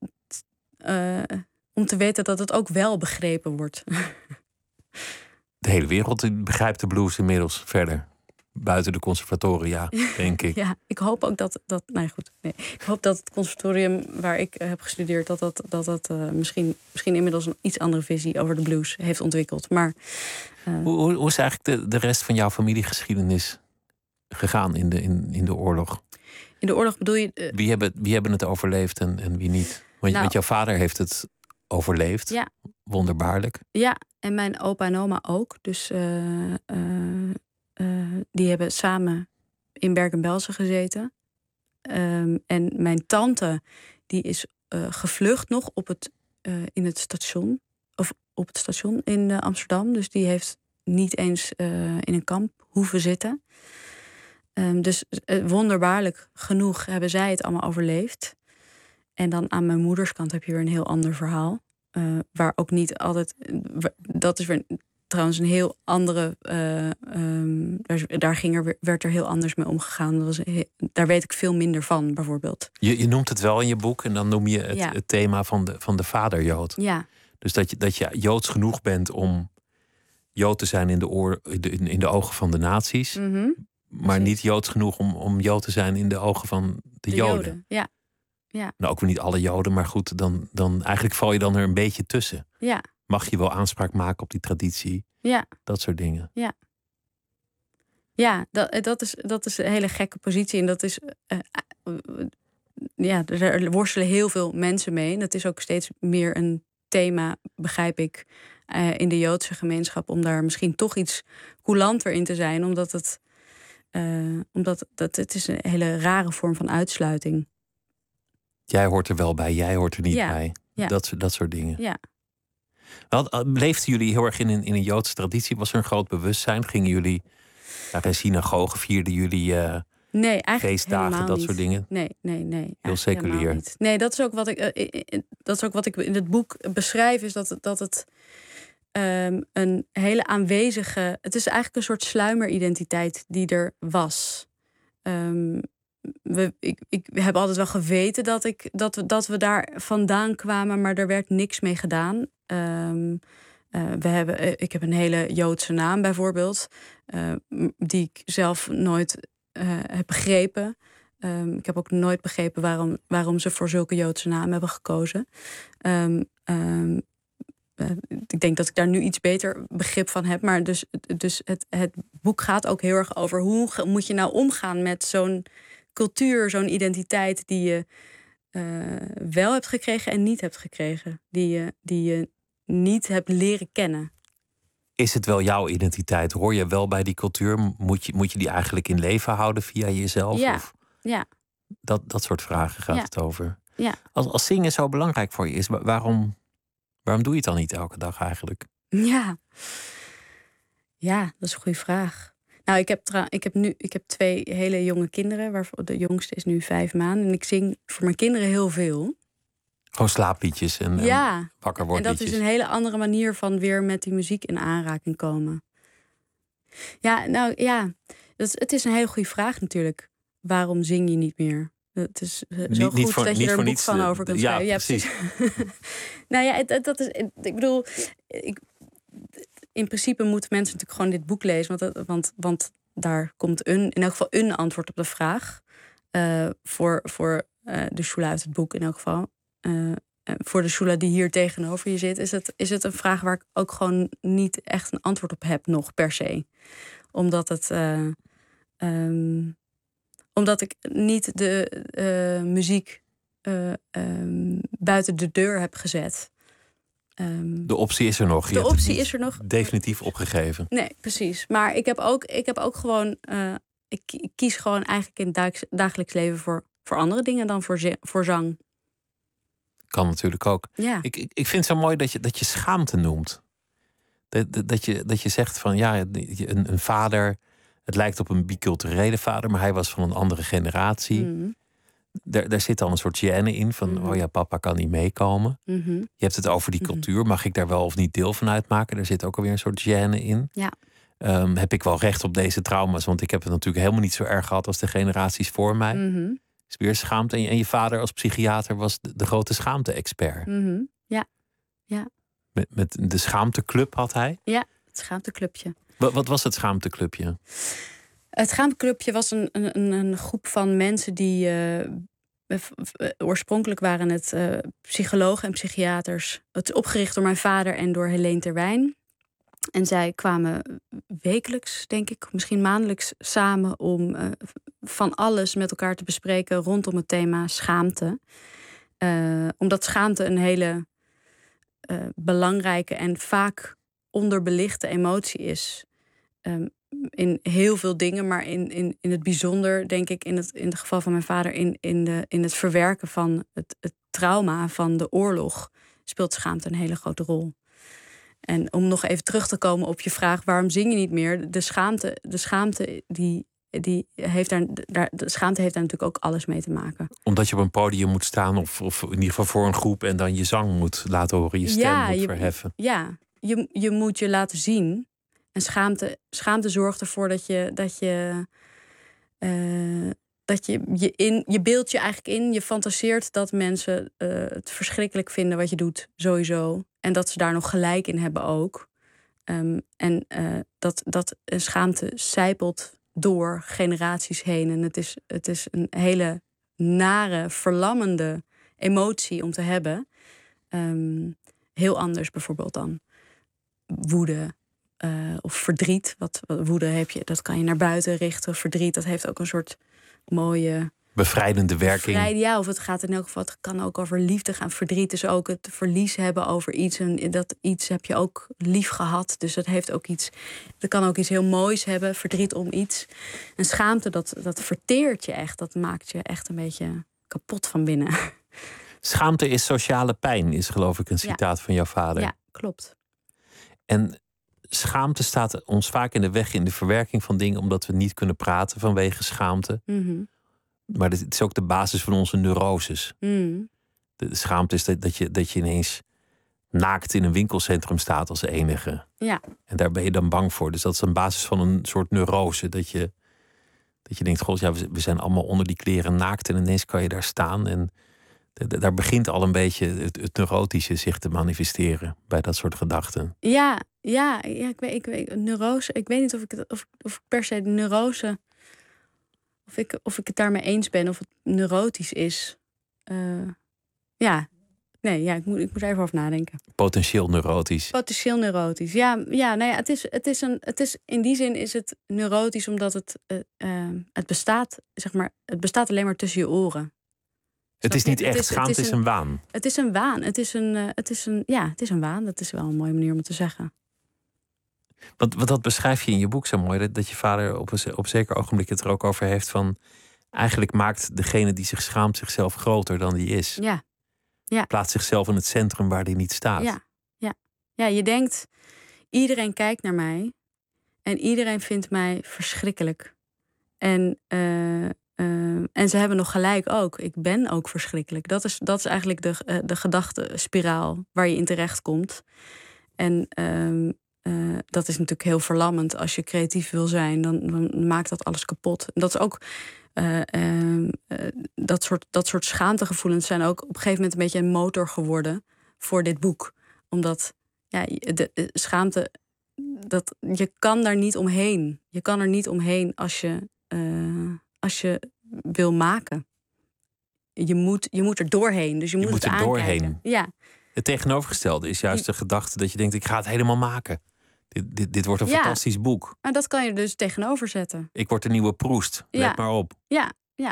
te weten dat het ook wel begrepen wordt. De hele wereld begrijpt de blues inmiddels verder. Buiten de conservatoria, denk ik. Ja, ik hoop ook dat ik hoop dat het conservatorium waar ik heb gestudeerd, dat misschien inmiddels een iets andere visie over de blues heeft ontwikkeld. Maar hoe is eigenlijk de rest van jouw familiegeschiedenis gegaan in de oorlog? In de oorlog bedoel je... Wie hebben het overleefd en wie niet? Want jouw vader heeft het overleefd. Ja. Wonderbaarlijk. Ja, en mijn opa en oma ook. Dus die hebben samen in Bergen-Belsen gezeten. En mijn tante die is gevlucht nog in het station. Of op het station in Amsterdam. Dus die heeft niet eens in een kamp hoeven zitten. Dus wonderbaarlijk genoeg hebben zij het allemaal overleefd. En dan aan mijn moeders kant heb je weer een heel ander verhaal. Waar ook niet altijd... Dat is weer trouwens een heel andere... werd er heel anders mee omgegaan. Daar weet ik veel minder van, bijvoorbeeld. Je noemt het wel in je boek en dan noem je het thema van de vaderjood. Ja. Dus dat je joods genoeg bent om jood te zijn in de ogen van de nazi's. Mm-hmm. Maar niet joods genoeg om jood te zijn in de ogen van de Joden. Ja. Ja. Nou, ook weer niet alle Joden, maar goed, dan eigenlijk val je dan er een beetje tussen. Ja. Mag je wel aanspraak maken op die traditie? Ja. Dat soort dingen. Ja. Ja, dat is een hele gekke positie. En dat is... er worstelen heel veel mensen mee. En dat is ook steeds meer een thema, begrijp ik, in de Joodse gemeenschap, om daar misschien toch iets coulanter in te zijn, omdat het is een hele rare vorm van uitsluiting. Jij hoort er wel bij, jij hoort er niet bij. Ja. Dat soort dingen. Ja. Leefden jullie heel erg in een Joodse traditie? Was er een groot bewustzijn? Gingen jullie naar een synagoge? Vierden jullie nee, eigenlijk feestdagen, dat niet. soort dingen? Nee. Heel seculier. Nee, dat is ook wat ik in het boek beschrijf, is dat het een hele aanwezige... Het is eigenlijk een soort sluimeridentiteit die er was. Ik heb altijd wel geweten dat we daar vandaan kwamen, maar er werd niks mee gedaan. Ik heb een hele Joodse naam bijvoorbeeld, die ik zelf nooit heb begrepen. Ik heb ook nooit begrepen waarom ze voor zulke Joodse namen hebben gekozen. Ik denk dat ik daar nu iets beter begrip van heb. Maar dus het boek gaat ook heel erg over hoe moet je nou omgaan met zo'n cultuur, zo'n identiteit die je wel hebt gekregen en niet hebt gekregen. Die je niet hebt leren kennen. Is het wel jouw identiteit? Hoor je wel bij die cultuur? Moet je die eigenlijk in leven houden via jezelf? Ja. Of Ja. dat soort vragen gaat het over. Ja. Als zingen zo belangrijk voor je is, waarom doe je het dan niet elke dag eigenlijk? Ja, dat is een goede vraag. Nou, ik heb 2 hele jonge kinderen, waarvan de jongste is nu 5 maanden. En ik zing voor mijn kinderen heel veel. Gewoon slaapliedjes en wakker worden. En dat is een hele andere manier van weer met die muziek in aanraking komen. Ja, nou ja, het is een hele goede vraag natuurlijk. Waarom zing je niet meer? Het is zo goed dat je er een boek van over kunt schrijven. Ja, precies. Nou ja, dat is. Ik bedoel, in principe moeten mensen natuurlijk gewoon dit boek lezen, want daar komt in elk geval een antwoord op de vraag. Voor de Shula uit het boek in elk geval. Voor de Shula die hier tegenover je zit, is het een vraag waar ik ook gewoon niet echt een antwoord op heb nog per se. Omdat ik niet de muziek buiten de deur heb gezet. De optie is er nog. De optie is er nog. Definitief opgegeven. Nee, precies. Maar ik heb ook gewoon. Ik kies gewoon eigenlijk in het dagelijks leven voor andere dingen dan voor zang. Kan natuurlijk ook. Ja. Ik vind het zo mooi dat je schaamte noemt. Dat je zegt van ja, een vader. Het lijkt op een biculturele vader, maar hij was van een andere generatie. Mm. Daar zit dan een soort gêne in van oh ja, papa kan niet meekomen. Mm-hmm. Je hebt het over die cultuur. Mag ik daar wel of niet deel van uitmaken? Daar zit ook alweer een soort gêne in. Ja. Heb ik wel recht op deze trauma's? Want ik heb het natuurlijk helemaal niet zo erg gehad als de generaties voor mij. Mm-hmm. Is weer schaamte. En je vader als psychiater was de grote schaamte-expert. Mm-hmm. Ja. Met de schaamteclub had hij. Ja, het schaamteclubje. Wat was het schaamteclubje? Het schaamteclubje was een groep van mensen die oorspronkelijk waren het psychologen en psychiaters. Het is opgericht door mijn vader en door Helene Terwijn. En zij kwamen wekelijks, denk ik, misschien maandelijks samen om van alles met elkaar te bespreken rondom het thema schaamte. Omdat schaamte een hele belangrijke en vaak onderbelichte emotie is. In heel veel dingen, maar in het bijzonder, denk ik, in het geval van mijn vader, in het verwerken van het trauma van de oorlog, speelt schaamte een hele grote rol. En om nog even terug te komen op je vraag, waarom zing je niet meer? De schaamte heeft daar natuurlijk ook alles mee te maken. Omdat je op een podium moet staan of in ieder geval voor een groep en dan je zang moet laten horen, je stem moet verheffen. Ja, je moet je laten zien. En schaamte zorgt ervoor dat je beeldt je eigenlijk in. Je fantaseert dat mensen het verschrikkelijk vinden wat je doet, sowieso. En dat ze daar nog gelijk in hebben ook. Dat schaamte sijpelt door generaties heen. En het is een hele nare, verlammende emotie om te hebben. Heel anders bijvoorbeeld dan woede. Of verdriet. Wat woede heb je, dat kan je naar buiten richten. Verdriet, dat heeft ook een soort mooie bevrijdende werking. Ja, of het gaat in elk geval, het kan ook over liefde gaan. Verdriet is ook het verlies hebben over iets. En dat iets heb je ook lief gehad. Dus dat heeft ook iets. Dat kan ook iets heel moois hebben. Verdriet om iets. En schaamte, dat verteert je echt. Dat maakt je echt een beetje kapot van binnen. Schaamte is sociale pijn, is geloof ik een citaat van jouw vader. Ja, klopt. En schaamte staat ons vaak in de weg in de verwerking van dingen, omdat we niet kunnen praten vanwege schaamte. Mm-hmm. Maar het is ook de basis van onze neuroses. Mm. De schaamte is dat je ineens naakt in een winkelcentrum staat als enige. Ja. En daar ben je dan bang voor. Dus dat is een basis van een soort neurose. Dat je denkt, god, ja, we zijn allemaal onder die kleren naakt en ineens kan je daar staan. En daar begint al een beetje het neurotische zich te manifesteren bij dat soort gedachten. Ja, ik weet neurose. Ik weet niet of ik per se de neurose, of ik het daarmee eens ben, of het neurotisch is. Ik moet er even over nadenken. Potentieel neurotisch. Potentieel neurotisch. Ja, nou ja, het is in die zin is het neurotisch omdat het bestaat, zeg maar, het bestaat alleen maar tussen je oren. Het is niet echt, schaamte is een waan. Het is een waan. Het is een waan. Dat is wel een mooie manier om het te zeggen. Want dat beschrijf je in je boek zo mooi. Dat je vader op een zeker ogenblik het er ook over heeft van, Eigenlijk maakt degene die zich schaamt zichzelf groter dan die is. Ja. Plaatst zichzelf in het centrum waar die niet staat. Ja, je denkt, iedereen kijkt naar mij en iedereen vindt mij verschrikkelijk. En ze hebben nog gelijk ook. Ik ben ook verschrikkelijk. Dat is eigenlijk de gedachtenspiraal waar je in terecht komt. En dat is natuurlijk heel verlammend. Als je creatief wil zijn, dan maakt dat alles kapot. En dat is ook dat soort schaamtegevoelens zijn ook op een gegeven moment een beetje een motor geworden voor dit boek. Omdat de schaamte, je kan daar niet omheen. Je kan er niet omheen als je wil maken. Je moet er doorheen. Dus je moet het er aankijken. Doorheen. Ja. Het tegenovergestelde is juist de gedachte dat je denkt, ik ga het helemaal maken. Dit wordt een fantastisch boek. Maar dat kan je dus tegenover zetten. Ik word een nieuwe Proest. Let maar op. Ja.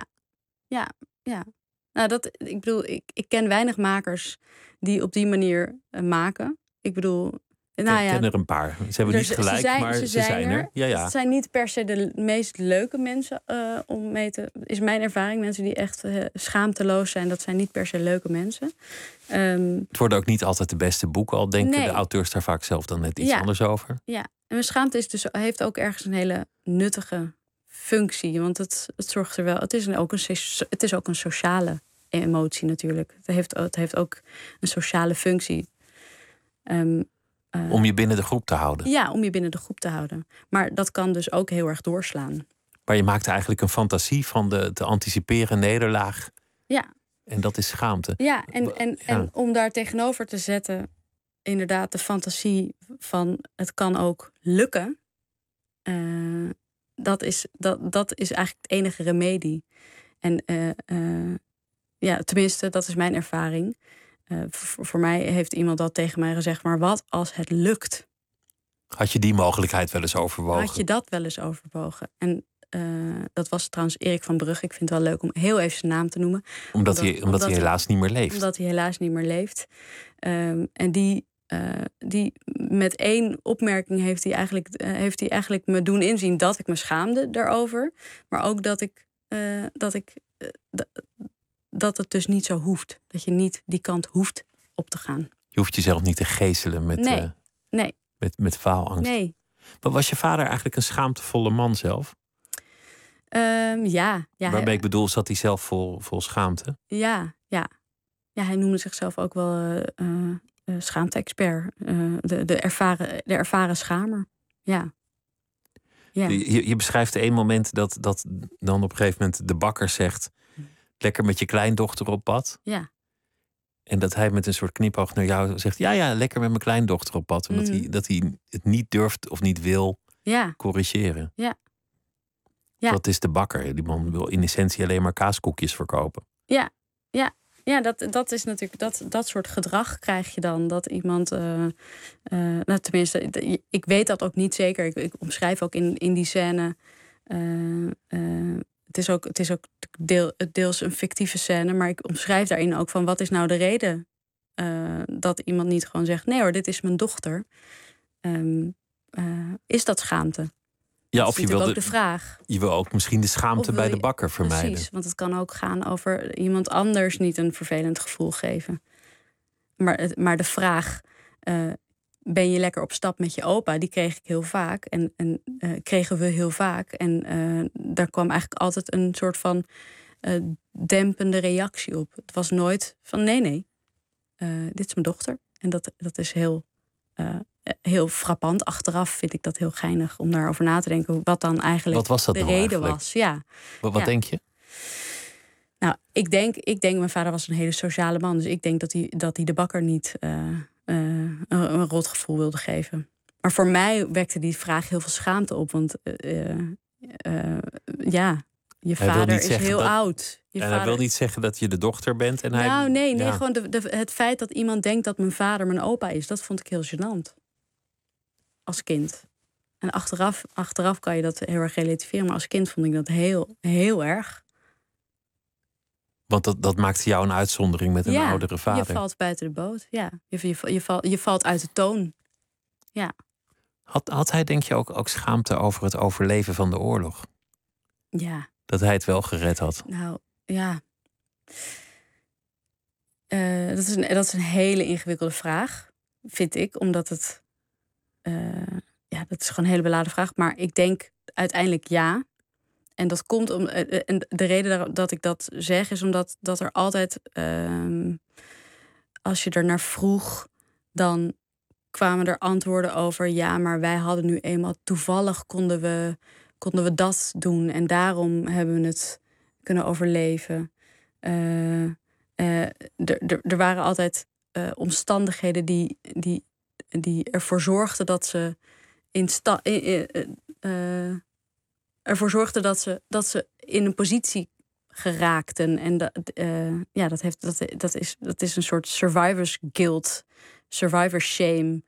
Nou, ik bedoel, ik ken weinig makers die op die manier maken. Ik bedoel, Ik ken er een paar. Ze hebben niet gelijk, maar ze zijn er. Ja. Het zijn niet per se de meest leuke mensen om mee te... Is mijn ervaring. Mensen die echt schaamteloos zijn, dat zijn niet per se leuke mensen. Het worden ook niet altijd de beste boeken. Al denken de auteurs daar vaak zelf dan net iets anders over. Ja, en mijn schaamte heeft ook ergens een hele nuttige functie. Want het zorgt er wel... Het is ook een sociale emotie natuurlijk. Het heeft ook een sociale functie. Om je binnen de groep te houden. Ja, om je binnen de groep te houden. Maar dat kan dus ook heel erg doorslaan. Maar je maakt eigenlijk een fantasie van de te anticiperen nederlaag. Ja. En dat is schaamte. Ja, en om daar tegenover te zetten, inderdaad, de fantasie van het kan ook lukken. Dat is eigenlijk het enige remedie. En tenminste, dat is mijn ervaring. Voor mij heeft iemand dat tegen mij gezegd, maar wat als het lukt? Had je die mogelijkheid wel eens overwogen? Had je dat wel eens overwogen? En dat was trouwens Erik van Brugge. Ik vind het wel leuk om heel even zijn naam te noemen. Omdat hij helaas niet meer leeft. Omdat hij helaas niet meer leeft. En die met één opmerking heeft hij eigenlijk me doen inzien dat ik me schaamde daarover. Maar ook dat het dus niet zo hoeft. Dat je niet die kant hoeft op te gaan. Je hoeft jezelf niet te geeselen met faalangst. Nee. Maar was je vader eigenlijk een schaamtevolle man zelf? Ja. Waarbij ik bedoel, zat hij zelf vol schaamte? Ja, hij noemde zichzelf ook wel schaamte-expert. De ervaren schamer. Ja. Je beschrijft één moment dat dan op een gegeven moment de bakker zegt, lekker met je kleindochter op pad. Ja. En dat hij met een soort knipoog naar jou zegt, ja, lekker met mijn kleindochter op pad. Omdat dat hij het niet durft of niet wil corrigeren. Ja. Dat is de bakker. Die man wil in essentie alleen maar kaaskoekjes verkopen. Ja, dat is natuurlijk dat soort gedrag krijg je dan. Dat iemand, tenminste, ik weet dat ook niet zeker. Ik omschrijf ook in die scène. Het is ook deels een fictieve scène, maar ik omschrijf daarin ook van wat is nou de reden dat iemand niet gewoon zegt, nee hoor, dit is mijn dochter. Is dat schaamte? Ja, of je wil ook de vraag. Je wil ook misschien de schaamte bij de bakker vermijden. Precies, want het kan ook gaan over iemand anders niet een vervelend gevoel geven. Maar de vraag, ben je lekker op stap met je opa? Die kreeg ik heel vaak. En kregen we heel vaak. En daar kwam eigenlijk altijd een soort van dempende reactie op. Het was nooit van nee, dit is mijn dochter. En dat is heel frappant. Achteraf vind ik dat heel geinig om daarover na te denken. Wat dan eigenlijk wat was dat de reden was. Ja. Wat denk je? Nou, ik denk, mijn vader was een hele sociale man. Dus ik denk dat hij de bakker niet een rot gevoel wilde geven. Maar voor mij wekte die vraag heel veel schaamte op. Want je vader is heel oud. Hij wil niet zeggen dat je de dochter bent. En gewoon het feit dat iemand denkt dat mijn vader mijn opa is, dat vond ik heel gênant. Als kind. En achteraf kan je dat heel erg relativeren. Maar als kind vond ik dat heel, heel erg. Want dat maakte jou een uitzondering met een oudere vader. Je valt buiten de boot. Ja, je valt uit de toon. Ja. Had hij, denk je, ook schaamte over het overleven van de oorlog? Ja, dat hij het wel gered had? Nou, ja. Dat is een hele ingewikkelde vraag, vind ik. Omdat het... dat is gewoon een hele beladen vraag. Maar ik denk uiteindelijk ja. En dat komt om... en de reden dat ik dat zeg is omdat dat er altijd... als je er naar vroeg, dan kwamen er antwoorden over... ja, maar wij hadden nu eenmaal toevallig konden we dat doen. En daarom hebben we het kunnen overleven. Er waren altijd omstandigheden die ervoor zorgden dat ze ervoor zorgden dat ze in een positie geraakten. En dat is een soort survivor's guilt, survivor's shame.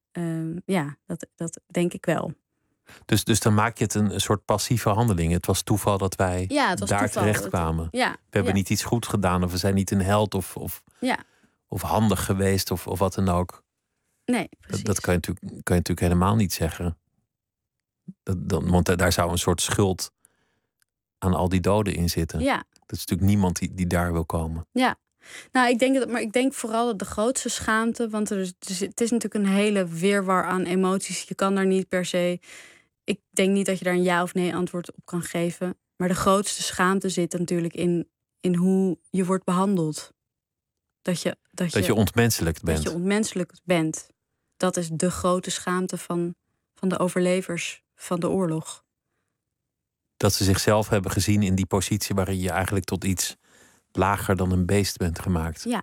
Dat denk ik wel. Dus dan maak je het een soort passieve handeling. Het was toeval dat wij daar terecht kwamen. We hebben niet iets goed gedaan, of we zijn niet een held of handig geweest of wat dan ook. Nee, precies. Dat kan je natuurlijk helemaal niet zeggen. Want daar zou een soort schuld aan al die doden in zitten. Ja. Dat is natuurlijk niemand die daar wil komen. Ja. Nou, ik denk vooral dat de grootste schaamte... want het is natuurlijk een hele wirwar aan emoties. Je kan daar niet per se... Ik denk niet dat je daar een ja of nee antwoord op kan geven. Maar de grootste schaamte zit natuurlijk in hoe je wordt behandeld. Dat je ontmenselijkt bent. Dat je ontmenselijkt bent. Dat is de grote schaamte van de overlevers van de oorlog. Dat ze zichzelf hebben gezien in die positie waarin je eigenlijk tot iets lager dan een beest bent gemaakt. Ja.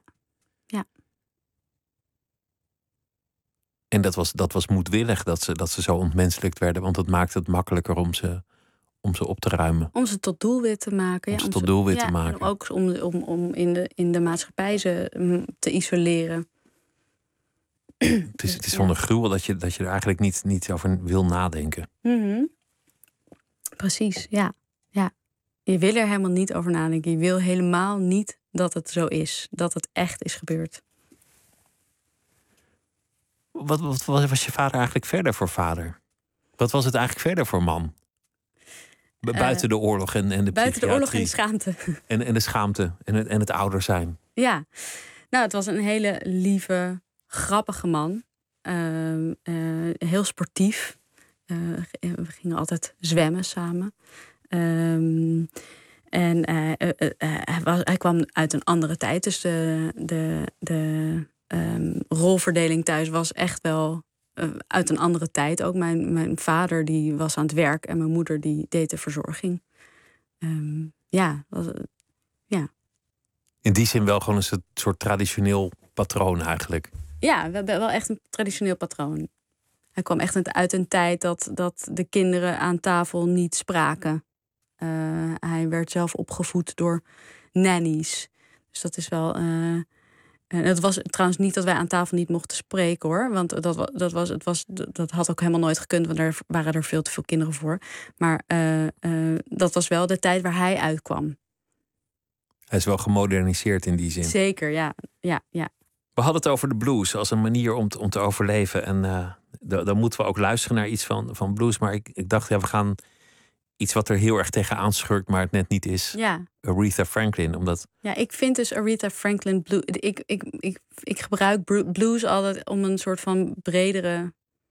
En dat was moedwillig dat ze zo ontmenselijkt werden, want dat maakt het makkelijker om ze op te ruimen. Om ze tot doelwit te maken. Om ze tot doelwit te maken. Ook om in de maatschappij ze te isoleren. Het is van een gruwel dat je er eigenlijk niet over wil nadenken. Mm-hmm. Precies, ja. Je wil er helemaal niet over nadenken. Je wil helemaal niet dat het zo is. Dat het echt is gebeurd. Wat was je vader eigenlijk verder voor vader? Wat was het eigenlijk verder voor man? Buiten de oorlog en de buiten de oorlog en de schaamte. En de schaamte en het ouder zijn. Ja, nou, het was een hele lieve, grappige man. Heel sportief. We gingen altijd zwemmen samen. Hij kwam uit een andere tijd. Dus de rolverdeling thuis was echt wel uit een andere tijd. Ook mijn vader die was aan het werk en mijn moeder die deed de verzorging. In die zin wel gewoon een soort traditioneel patroon eigenlijk. Ja, wel echt een traditioneel patroon. Hij kwam echt uit een tijd dat de kinderen aan tafel niet spraken. Hij werd zelf opgevoed door nannies. Dus dat is wel... het was trouwens niet dat wij aan tafel niet mochten spreken, hoor. Want dat had ook helemaal nooit gekund, want er waren er veel te veel kinderen voor. Maar dat was wel de tijd waar hij uitkwam. Hij is wel gemoderniseerd in die zin. Zeker, ja. We hadden het over de blues als een manier om te overleven. En dan moeten we ook luisteren naar iets van blues. Maar ik dacht, we gaan iets wat er heel erg tegenaan schurkt, maar het net niet is. Ja. Aretha Franklin, omdat... Ja, ik vind dus Aretha Franklin blues... Ik gebruik blues altijd om een soort van breder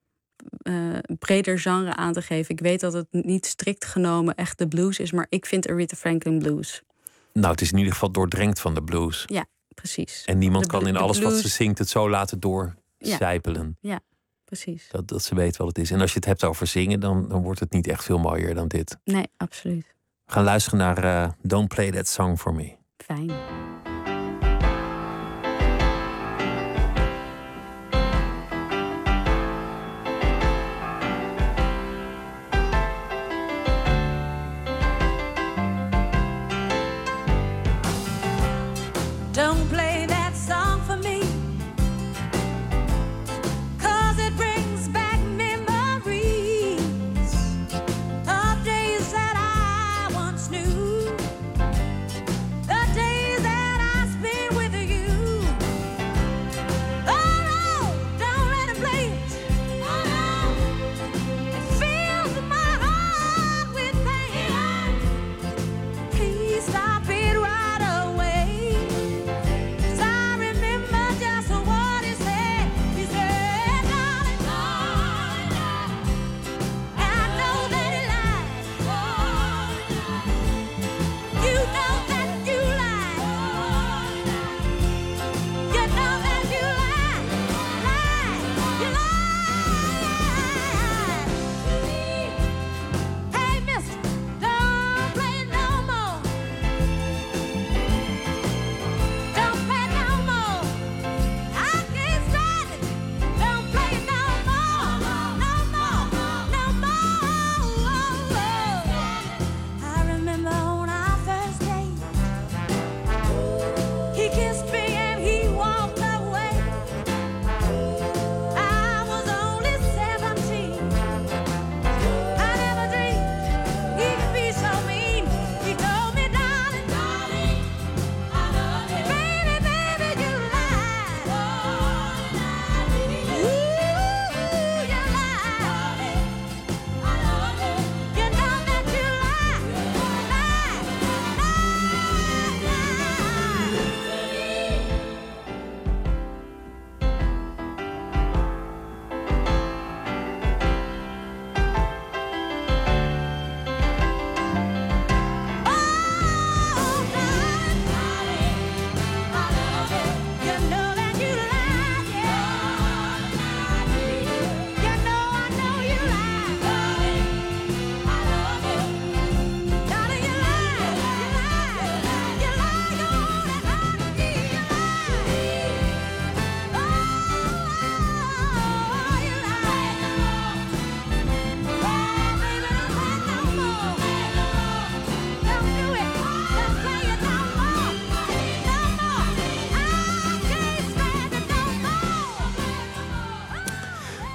genre aan te geven. Ik weet dat het niet strikt genomen echt de blues is, maar ik vind Aretha Franklin blues. Nou, het is in ieder geval doordrenkt van de blues. Ja, precies. En niemand kan in alles wat ze zingt het zo laten doorcijpelen. Ja, precies. Dat ze weet wat het is. En als je het hebt over zingen, dan wordt het niet echt veel mooier dan dit. Nee, absoluut. We gaan luisteren naar Don't Play That Song For Me. Fijn. Don't play that song for me, 'cause it brings back memories of days that I once knew, the days that I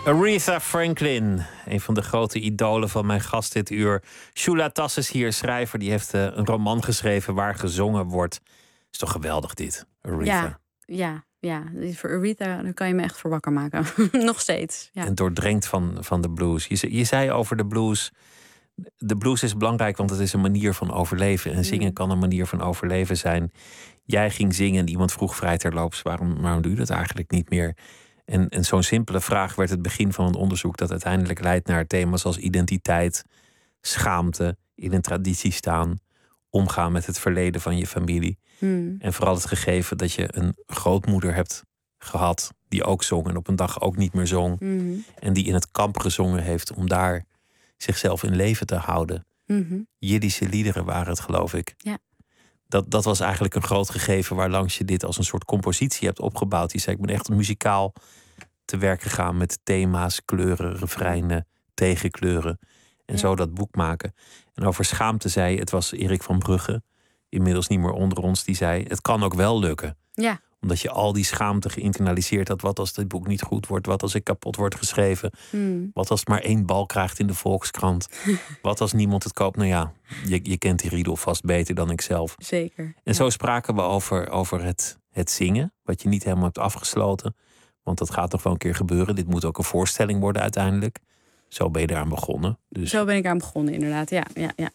Aretha Franklin, een van de grote idolen van mijn gast dit uur. Shula Tas is hier, schrijver. Die heeft een roman geschreven waar gezongen wordt. Is toch geweldig dit, Aretha? Ja. Voor Aretha dan kan je me echt voor wakker maken. Nog steeds. Ja. En doordrenkt van de blues. Je zei over de blues... De blues is belangrijk, want het is een manier van overleven. En zingen kan een manier van overleven zijn. Jij ging zingen en iemand vroeg vrij terloops... waarom doe je dat eigenlijk niet meer? En zo'n simpele vraag werd het begin van een onderzoek... dat uiteindelijk leidt naar thema's als identiteit, schaamte... in een traditie staan, omgaan met het verleden van je familie. En vooral het gegeven dat je een grootmoeder hebt gehad... die ook zong en op een dag ook niet meer zong. En die in het kamp gezongen heeft om daar zichzelf in leven te houden. Jiddische liederen waren het, geloof ik. Ja. Dat was eigenlijk een groot gegeven waarlangs je dit als een soort compositie hebt opgebouwd. Die zei, ik ben echt muzikaal te werk gegaan met thema's, kleuren, refreinen, tegenkleuren. En zo dat boek maken. En over schaamte zei, het was Erik van Brugge, inmiddels niet meer onder ons, die zei, het kan ook wel lukken. Ja. Omdat je al die schaamte geïnternaliseerd had. Wat als dit boek niet goed wordt? Wat als ik kapot word geschreven? Wat als het maar 1 bal krijgt in de Volkskrant? Wat als niemand het koopt? Nou ja, je kent die riedel vast beter dan ik zelf. Zeker. En zo spraken we over het zingen. Wat je niet helemaal hebt afgesloten. Want dat gaat nog wel een keer gebeuren. Dit moet ook een voorstelling worden uiteindelijk. Zo ben je eraan begonnen. Dus... Zo ben ik aan begonnen, inderdaad. Ja.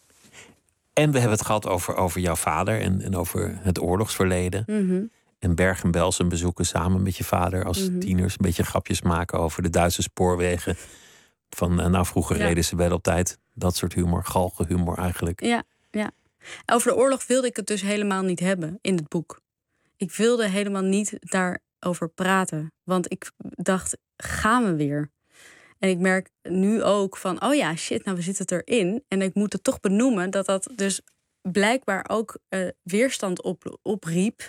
En we hebben het gehad over jouw vader en over het oorlogsverleden. En Bergen-Belsen bezoeken samen met je vader als tieners. Een beetje grapjes maken over de Duitse spoorwegen. Van vroeger reden ze wel op tijd. Dat soort humor, galgenhumor eigenlijk. Ja. Over de oorlog wilde ik het dus helemaal niet hebben in het boek. Ik wilde helemaal niet daarover praten. Want ik dacht, gaan we weer? En ik merk nu ook van, oh ja, shit, nou we zitten het erin. En ik moet het toch benoemen dat dus blijkbaar ook weerstand opriep.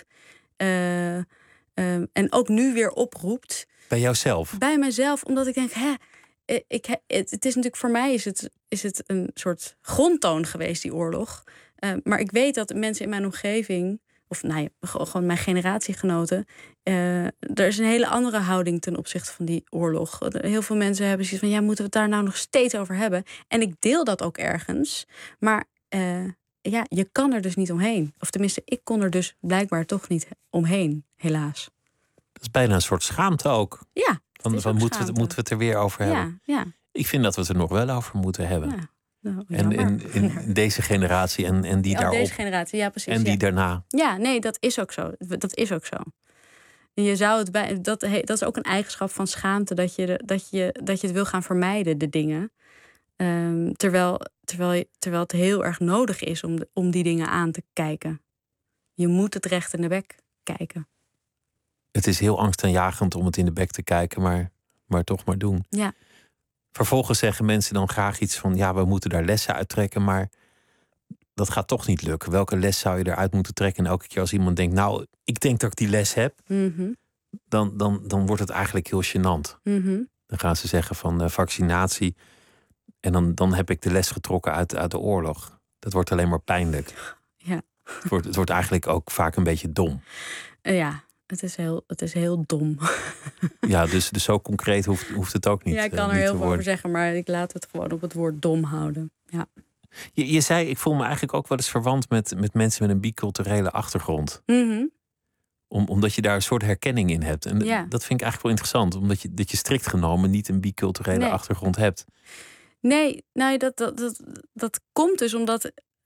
En ook nu weer oproept. Bij jouzelf? Bij mezelf, omdat ik denk, het is natuurlijk voor mij is het een soort grondtoon geweest, die oorlog. Maar ik weet dat mensen in mijn omgeving, of gewoon mijn generatiegenoten, er is een hele andere houding ten opzichte van die oorlog. Heel veel mensen hebben zoiets van, ja, moeten we het daar nou nog steeds over hebben? En ik deel dat ook ergens, maar ja, je kan er dus niet omheen. Of tenminste, ik kon er dus blijkbaar toch niet omheen, helaas. Dat is bijna een soort schaamte ook. Ja. Van moeten we het er weer over hebben? Ja. Ik vind dat we het er nog wel over moeten hebben. Ja. Nou, en in deze generatie en die daarop. Deze generatie, ja, precies. En die daarna. Ja, nee, dat is ook zo. Dat is ook zo. En je zou het dat is ook een eigenschap van schaamte, dat je het wil gaan vermijden, de dingen. Terwijl het heel erg nodig is om die dingen aan te kijken. Je moet het recht in de bek kijken. Het is heel angstaanjagend om het in de bek te kijken, maar toch maar doen. Ja. Vervolgens zeggen mensen dan graag iets van, ja, we moeten daar lessen uit trekken, maar dat gaat toch niet lukken. Welke les zou je eruit moeten trekken? En elke keer als iemand denkt, nou, ik denk dat ik die les heb, dan wordt het eigenlijk heel gênant. Dan gaan ze zeggen van vaccinatie. En dan heb ik de les getrokken uit de oorlog. Dat wordt alleen maar pijnlijk. Ja. Het wordt eigenlijk ook vaak een beetje dom. Ja, het is heel dom. Ja, dus zo concreet hoeft het ook niet. Ja, ik kan er heel veel over zeggen, maar ik laat het gewoon op het woord dom houden. Ja. Je zei, ik voel me eigenlijk ook wel eens verwant met mensen met een biculturele achtergrond. Omdat je daar een soort herkenning in hebt. En dat vind ik eigenlijk wel interessant. Omdat je strikt genomen niet een biculturele achtergrond hebt. Nee, nou, dat komt dus omdat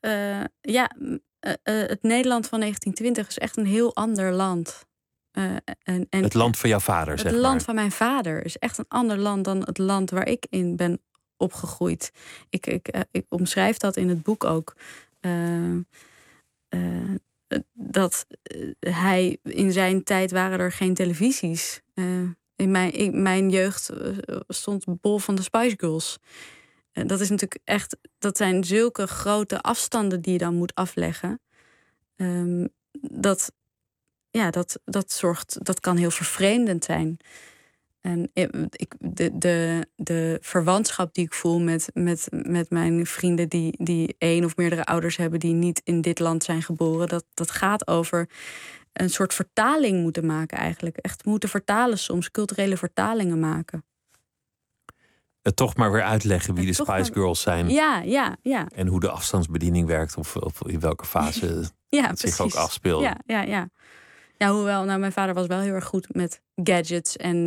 het Nederland van 1920 is echt een heel ander land. En het land van jouw vader, zeg maar. Het land van mijn vader is echt een ander land dan het land waar ik in ben opgegroeid. Ik omschrijf dat in het boek ook. Dat hij in zijn tijd waren er geen televisies. In mijn jeugd stond Bol van de Spice Girls. Dat is natuurlijk echt, dat zijn zulke grote afstanden die je dan moet afleggen. Dat kan heel vervreemdend zijn. En de verwantschap die ik voel met mijn vrienden die één of meerdere ouders hebben die niet in dit land zijn geboren, dat gaat over een soort vertaling moeten maken eigenlijk. Echt moeten vertalen soms, culturele vertalingen maken. Het toch maar weer uitleggen wie Het de toch Spice maar- Girls zijn. Ja. En hoe de afstandsbediening werkt. Of in welke fase Ja, het zich precies. ook afspeelt. Ja. Ja, hoewel, nou, mijn vader was wel heel erg goed met gadgets. En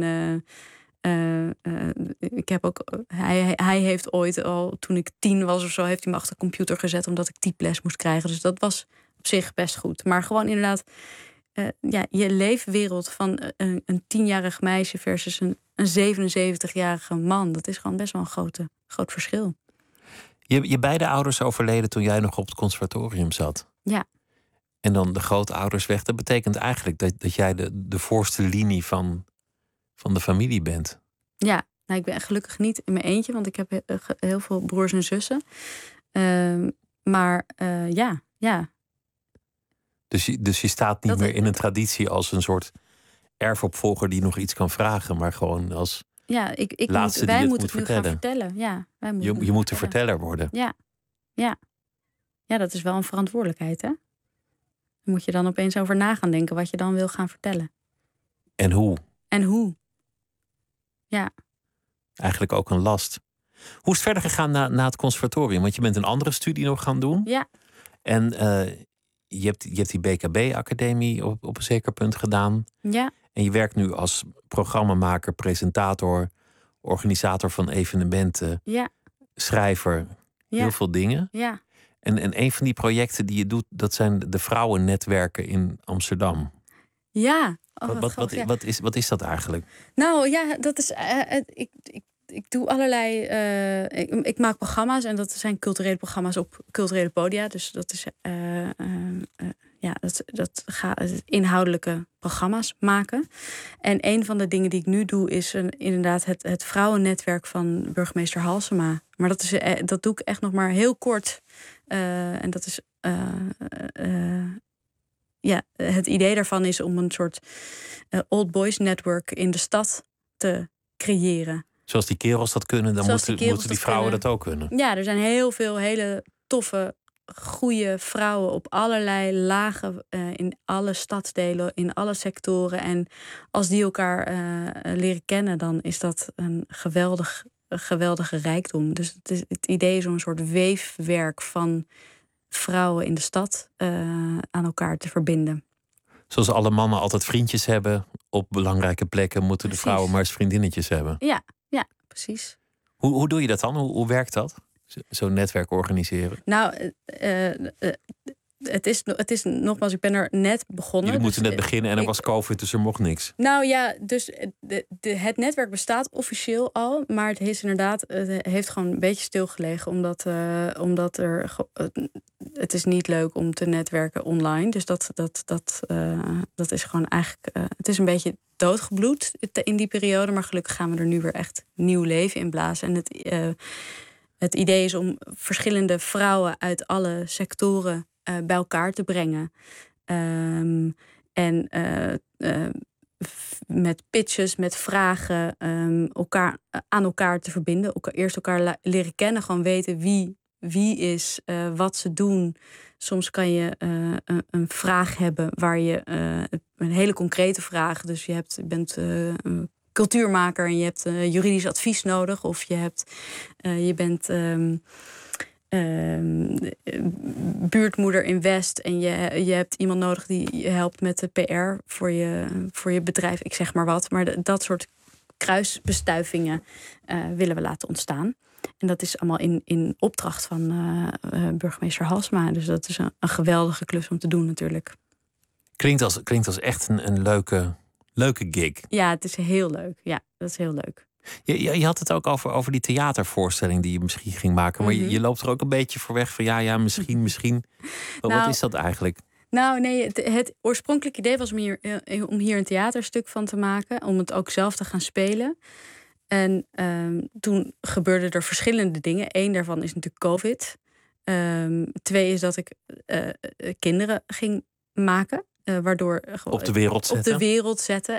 ik heb ook. Hij heeft ooit al, toen ik 10 was of zo, heeft hij me achter de computer gezet omdat ik typles moest krijgen. Dus dat was op zich best goed. Maar gewoon inderdaad, je leefwereld van een 10-jarig meisje versus een 77-jarige man. Dat is gewoon best wel een groot verschil. Je beide ouders overleden toen jij nog op het conservatorium zat. Ja. En dan de grootouders weg. Dat betekent eigenlijk dat jij de voorste linie van de familie bent. Ja, nou, ik ben gelukkig niet in mijn eentje, want ik heb heel veel broers en zussen. Maar ja. Dus je staat niet Dat- meer in een traditie als een soort erfopvolger die nog iets kan vragen, maar gewoon als Ja, Laatste die wij het moeten moet het nu gaan vertellen. vertellen. Ja, wij moeten je moet de verteller worden. Ja, dat is wel een verantwoordelijkheid, hè? Daar moet je dan opeens over na gaan denken wat je dan wil gaan vertellen. En hoe? En hoe. Ja. Eigenlijk ook een last. Hoe is het verder gegaan na het conservatorium? Want je bent een andere studie nog gaan doen. Ja. En je hebt die BKB-academie op een zeker punt gedaan. Ja. En je werkt nu als programmamaker, presentator, organisator van evenementen, Ja. schrijver. Ja. Heel veel dingen. Ja. En een van die projecten die je doet, dat zijn de vrouwennetwerken in Amsterdam. Ja. Oh, wat grappig, ja. Wat is dat eigenlijk? Nou ja, dat is. Ik doe allerlei. Ik maak programma's en dat zijn culturele programma's op culturele podia. Dus dat is. Dat gaat inhoudelijke programma's maken. En een van de dingen die ik nu doe is inderdaad het vrouwennetwerk van burgemeester Halsema. Maar dat doe ik echt nog maar heel kort. En dat is. Het idee daarvan is om een soort old boys network in de stad te creëren. Zoals die kerels dat kunnen, dan Zoals die moeten kerels die dat vrouwen kunnen. dat ook kunnen. Ja, er zijn heel veel hele toffe, goede vrouwen op allerlei lagen, in alle stadsdelen, in alle sectoren. En als die elkaar leren kennen, dan is dat een geweldige rijkdom. Dus het idee is om een soort weefwerk van vrouwen in de stad aan elkaar te verbinden. Zoals alle mannen altijd vriendjes hebben op belangrijke plekken, moeten Precies. de vrouwen maar eens vriendinnetjes hebben. Ja, precies. Hoe doe je dat dan? Hoe werkt dat? Zo'n netwerk organiseren? Nou, het is nogmaals, ik ben er net begonnen. Jullie moeten dus, net beginnen en er ik- was COVID, dus er mocht niks. Nou ja, dus het netwerk bestaat officieel al, maar het is inderdaad, het heeft gewoon een beetje stilgelegen, omdat het is niet leuk om te netwerken online. Dus dat is gewoon eigenlijk, het is een beetje doodgebloed in die periode, maar gelukkig gaan we er nu weer echt nieuw leven in blazen. En het idee is om verschillende vrouwen uit alle sectoren bij elkaar te brengen. Met pitches, met vragen, aan elkaar te verbinden. Eerst elkaar leren kennen, gewoon weten wie is, wat ze doen. Soms kan je een vraag hebben waar je een hele concrete vraag. Dus je bent cultuurmaker en je hebt juridisch advies nodig. Of je bent buurtmoeder in West en je hebt iemand nodig die je helpt met de PR voor je bedrijf. Ik zeg maar wat. Maar dat soort kruisbestuivingen willen we laten ontstaan. En dat is allemaal in opdracht van burgemeester Halsema. Dus dat is een geweldige klus om te doen natuurlijk. Klinkt als echt een leuke gig. Ja, het is heel leuk. Ja, dat is heel leuk. Je had het ook over die theatervoorstelling die je misschien ging maken. Maar je loopt er ook een beetje voor weg van ja, misschien. Wat Nou, is dat eigenlijk? Nou, nee, het oorspronkelijke idee was om hier een theaterstuk van te maken. Om het ook zelf te gaan spelen. En toen gebeurden er verschillende dingen. Eén daarvan is natuurlijk COVID. 2 is dat ik kinderen ging maken. Waardoor Op de wereld zetten. Op de wereld zetten.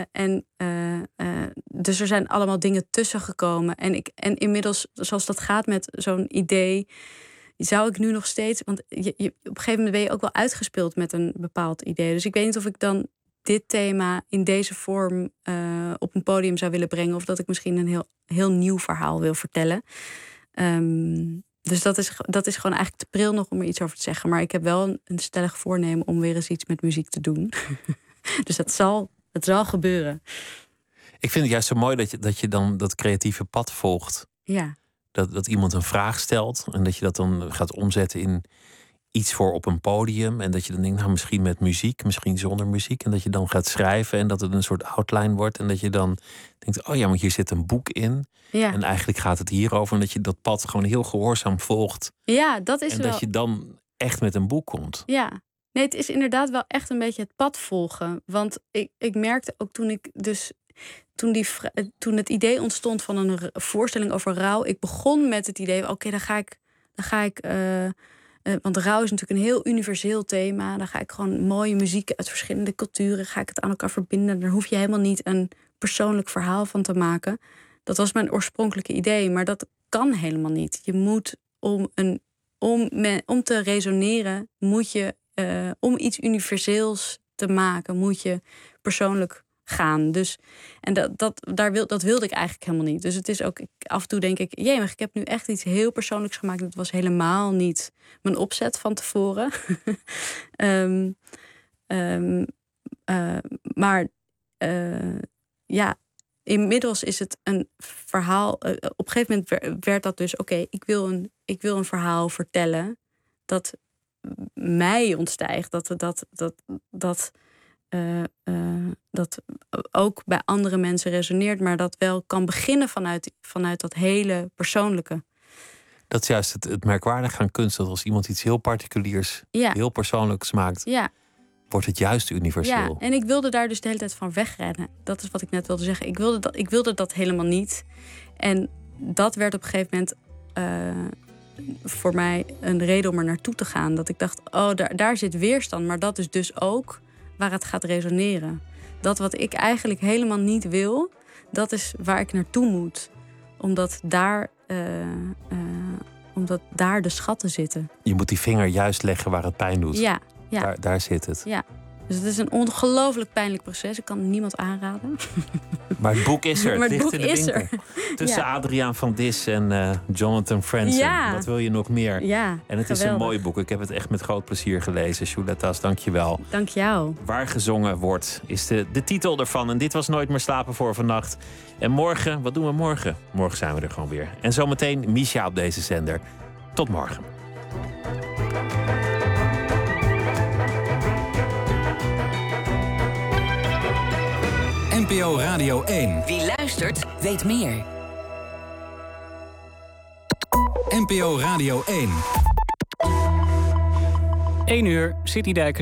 Dus er zijn allemaal dingen tussen gekomen. En inmiddels, zoals dat gaat met zo'n idee, zou ik nu nog steeds. Want op een gegeven moment ben je ook wel uitgespeeld met een bepaald idee. Dus ik weet niet of ik dan dit thema in deze vorm op een podium zou willen brengen. Of dat ik misschien een heel nieuw verhaal wil vertellen. Dus dat is gewoon eigenlijk te pril nog om er iets over te zeggen. Maar ik heb wel een stellig voornemen om weer eens iets met muziek te doen. Dus het zal gebeuren. Ik vind het juist zo mooi dat je dan dat creatieve pad volgt. Ja. Dat iemand een vraag stelt en dat je dat dan gaat omzetten in iets voor op een podium. En dat je dan denkt, nou misschien met muziek, misschien zonder muziek. En dat je dan gaat schrijven en dat het een soort outline wordt. En dat je dan denkt, oh ja, want hier zit een boek in. Ja. En eigenlijk gaat het hierover. En dat je dat pad gewoon heel gehoorzaam volgt. Ja, dat is en wel... dat je dan echt met een boek komt. Ja. Nee, het is inderdaad wel echt een beetje het pad volgen. Want ik merkte ook toen het idee ontstond van een voorstelling over rouw. Ik begon met het idee, oké, dan ga ik want rouw is natuurlijk een heel universeel thema. Dan ga ik gewoon mooie muziek uit verschillende culturen, ga ik het aan elkaar verbinden. Daar hoef je helemaal niet een persoonlijk verhaal van te maken. Dat was mijn oorspronkelijke idee, maar dat kan helemaal niet. Je moet om te resoneren, moet je om iets universeels te maken, moet je persoonlijk gaan. Dus, en dat wilde ik eigenlijk helemaal niet. Dus het is ook, af en toe denk ik, jee, maar ik heb nu echt iets heel persoonlijks gemaakt. Dat was helemaal niet mijn opzet van tevoren. Maar ja, inmiddels is het een verhaal. Op een gegeven moment werd dat dus, oké, ik wil een verhaal vertellen dat mij ontstijgt. Dat ook bij andere mensen resoneert, maar dat wel kan beginnen vanuit dat hele persoonlijke. Dat is juist het merkwaardige aan kunst. Dat als iemand iets heel particuliers, heel persoonlijks maakt, wordt het juist universeel. Ja, en ik wilde daar dus de hele tijd van wegrennen. Dat is wat ik net wilde zeggen. Ik wilde dat helemaal niet. En dat werd op een gegeven moment voor mij een reden om er naartoe te gaan. Dat ik dacht, oh, daar zit weerstand. Maar dat is dus ook waar het gaat resoneren. Dat wat ik eigenlijk helemaal niet wil, dat is waar ik naartoe moet. Omdat daar de schatten zitten. Je moet die vinger juist leggen waar het pijn doet. Ja. Daar zit het. Ja. Dus het is een ongelooflijk pijnlijk proces. Ik kan het niemand aanraden. Maar het boek is er. Maar het ligt boek in de is winkel. er. Tussen Adriaan van Dis en Jonathan Franzen. Ja. Wat wil je nog meer? Ja, en het is een mooi boek. Ik heb het echt met groot plezier gelezen. Shula Tas, dank je wel. Dank jou. Waar gezongen wordt is de titel ervan. En dit was Nooit meer slapen voor vannacht. En morgen, wat doen we morgen? Morgen zijn we er gewoon weer. En zometeen Misha op deze zender. Tot morgen. NPO Radio 1. Wie luistert, weet meer. NPO Radio 1. 1 uur, City Dijkers.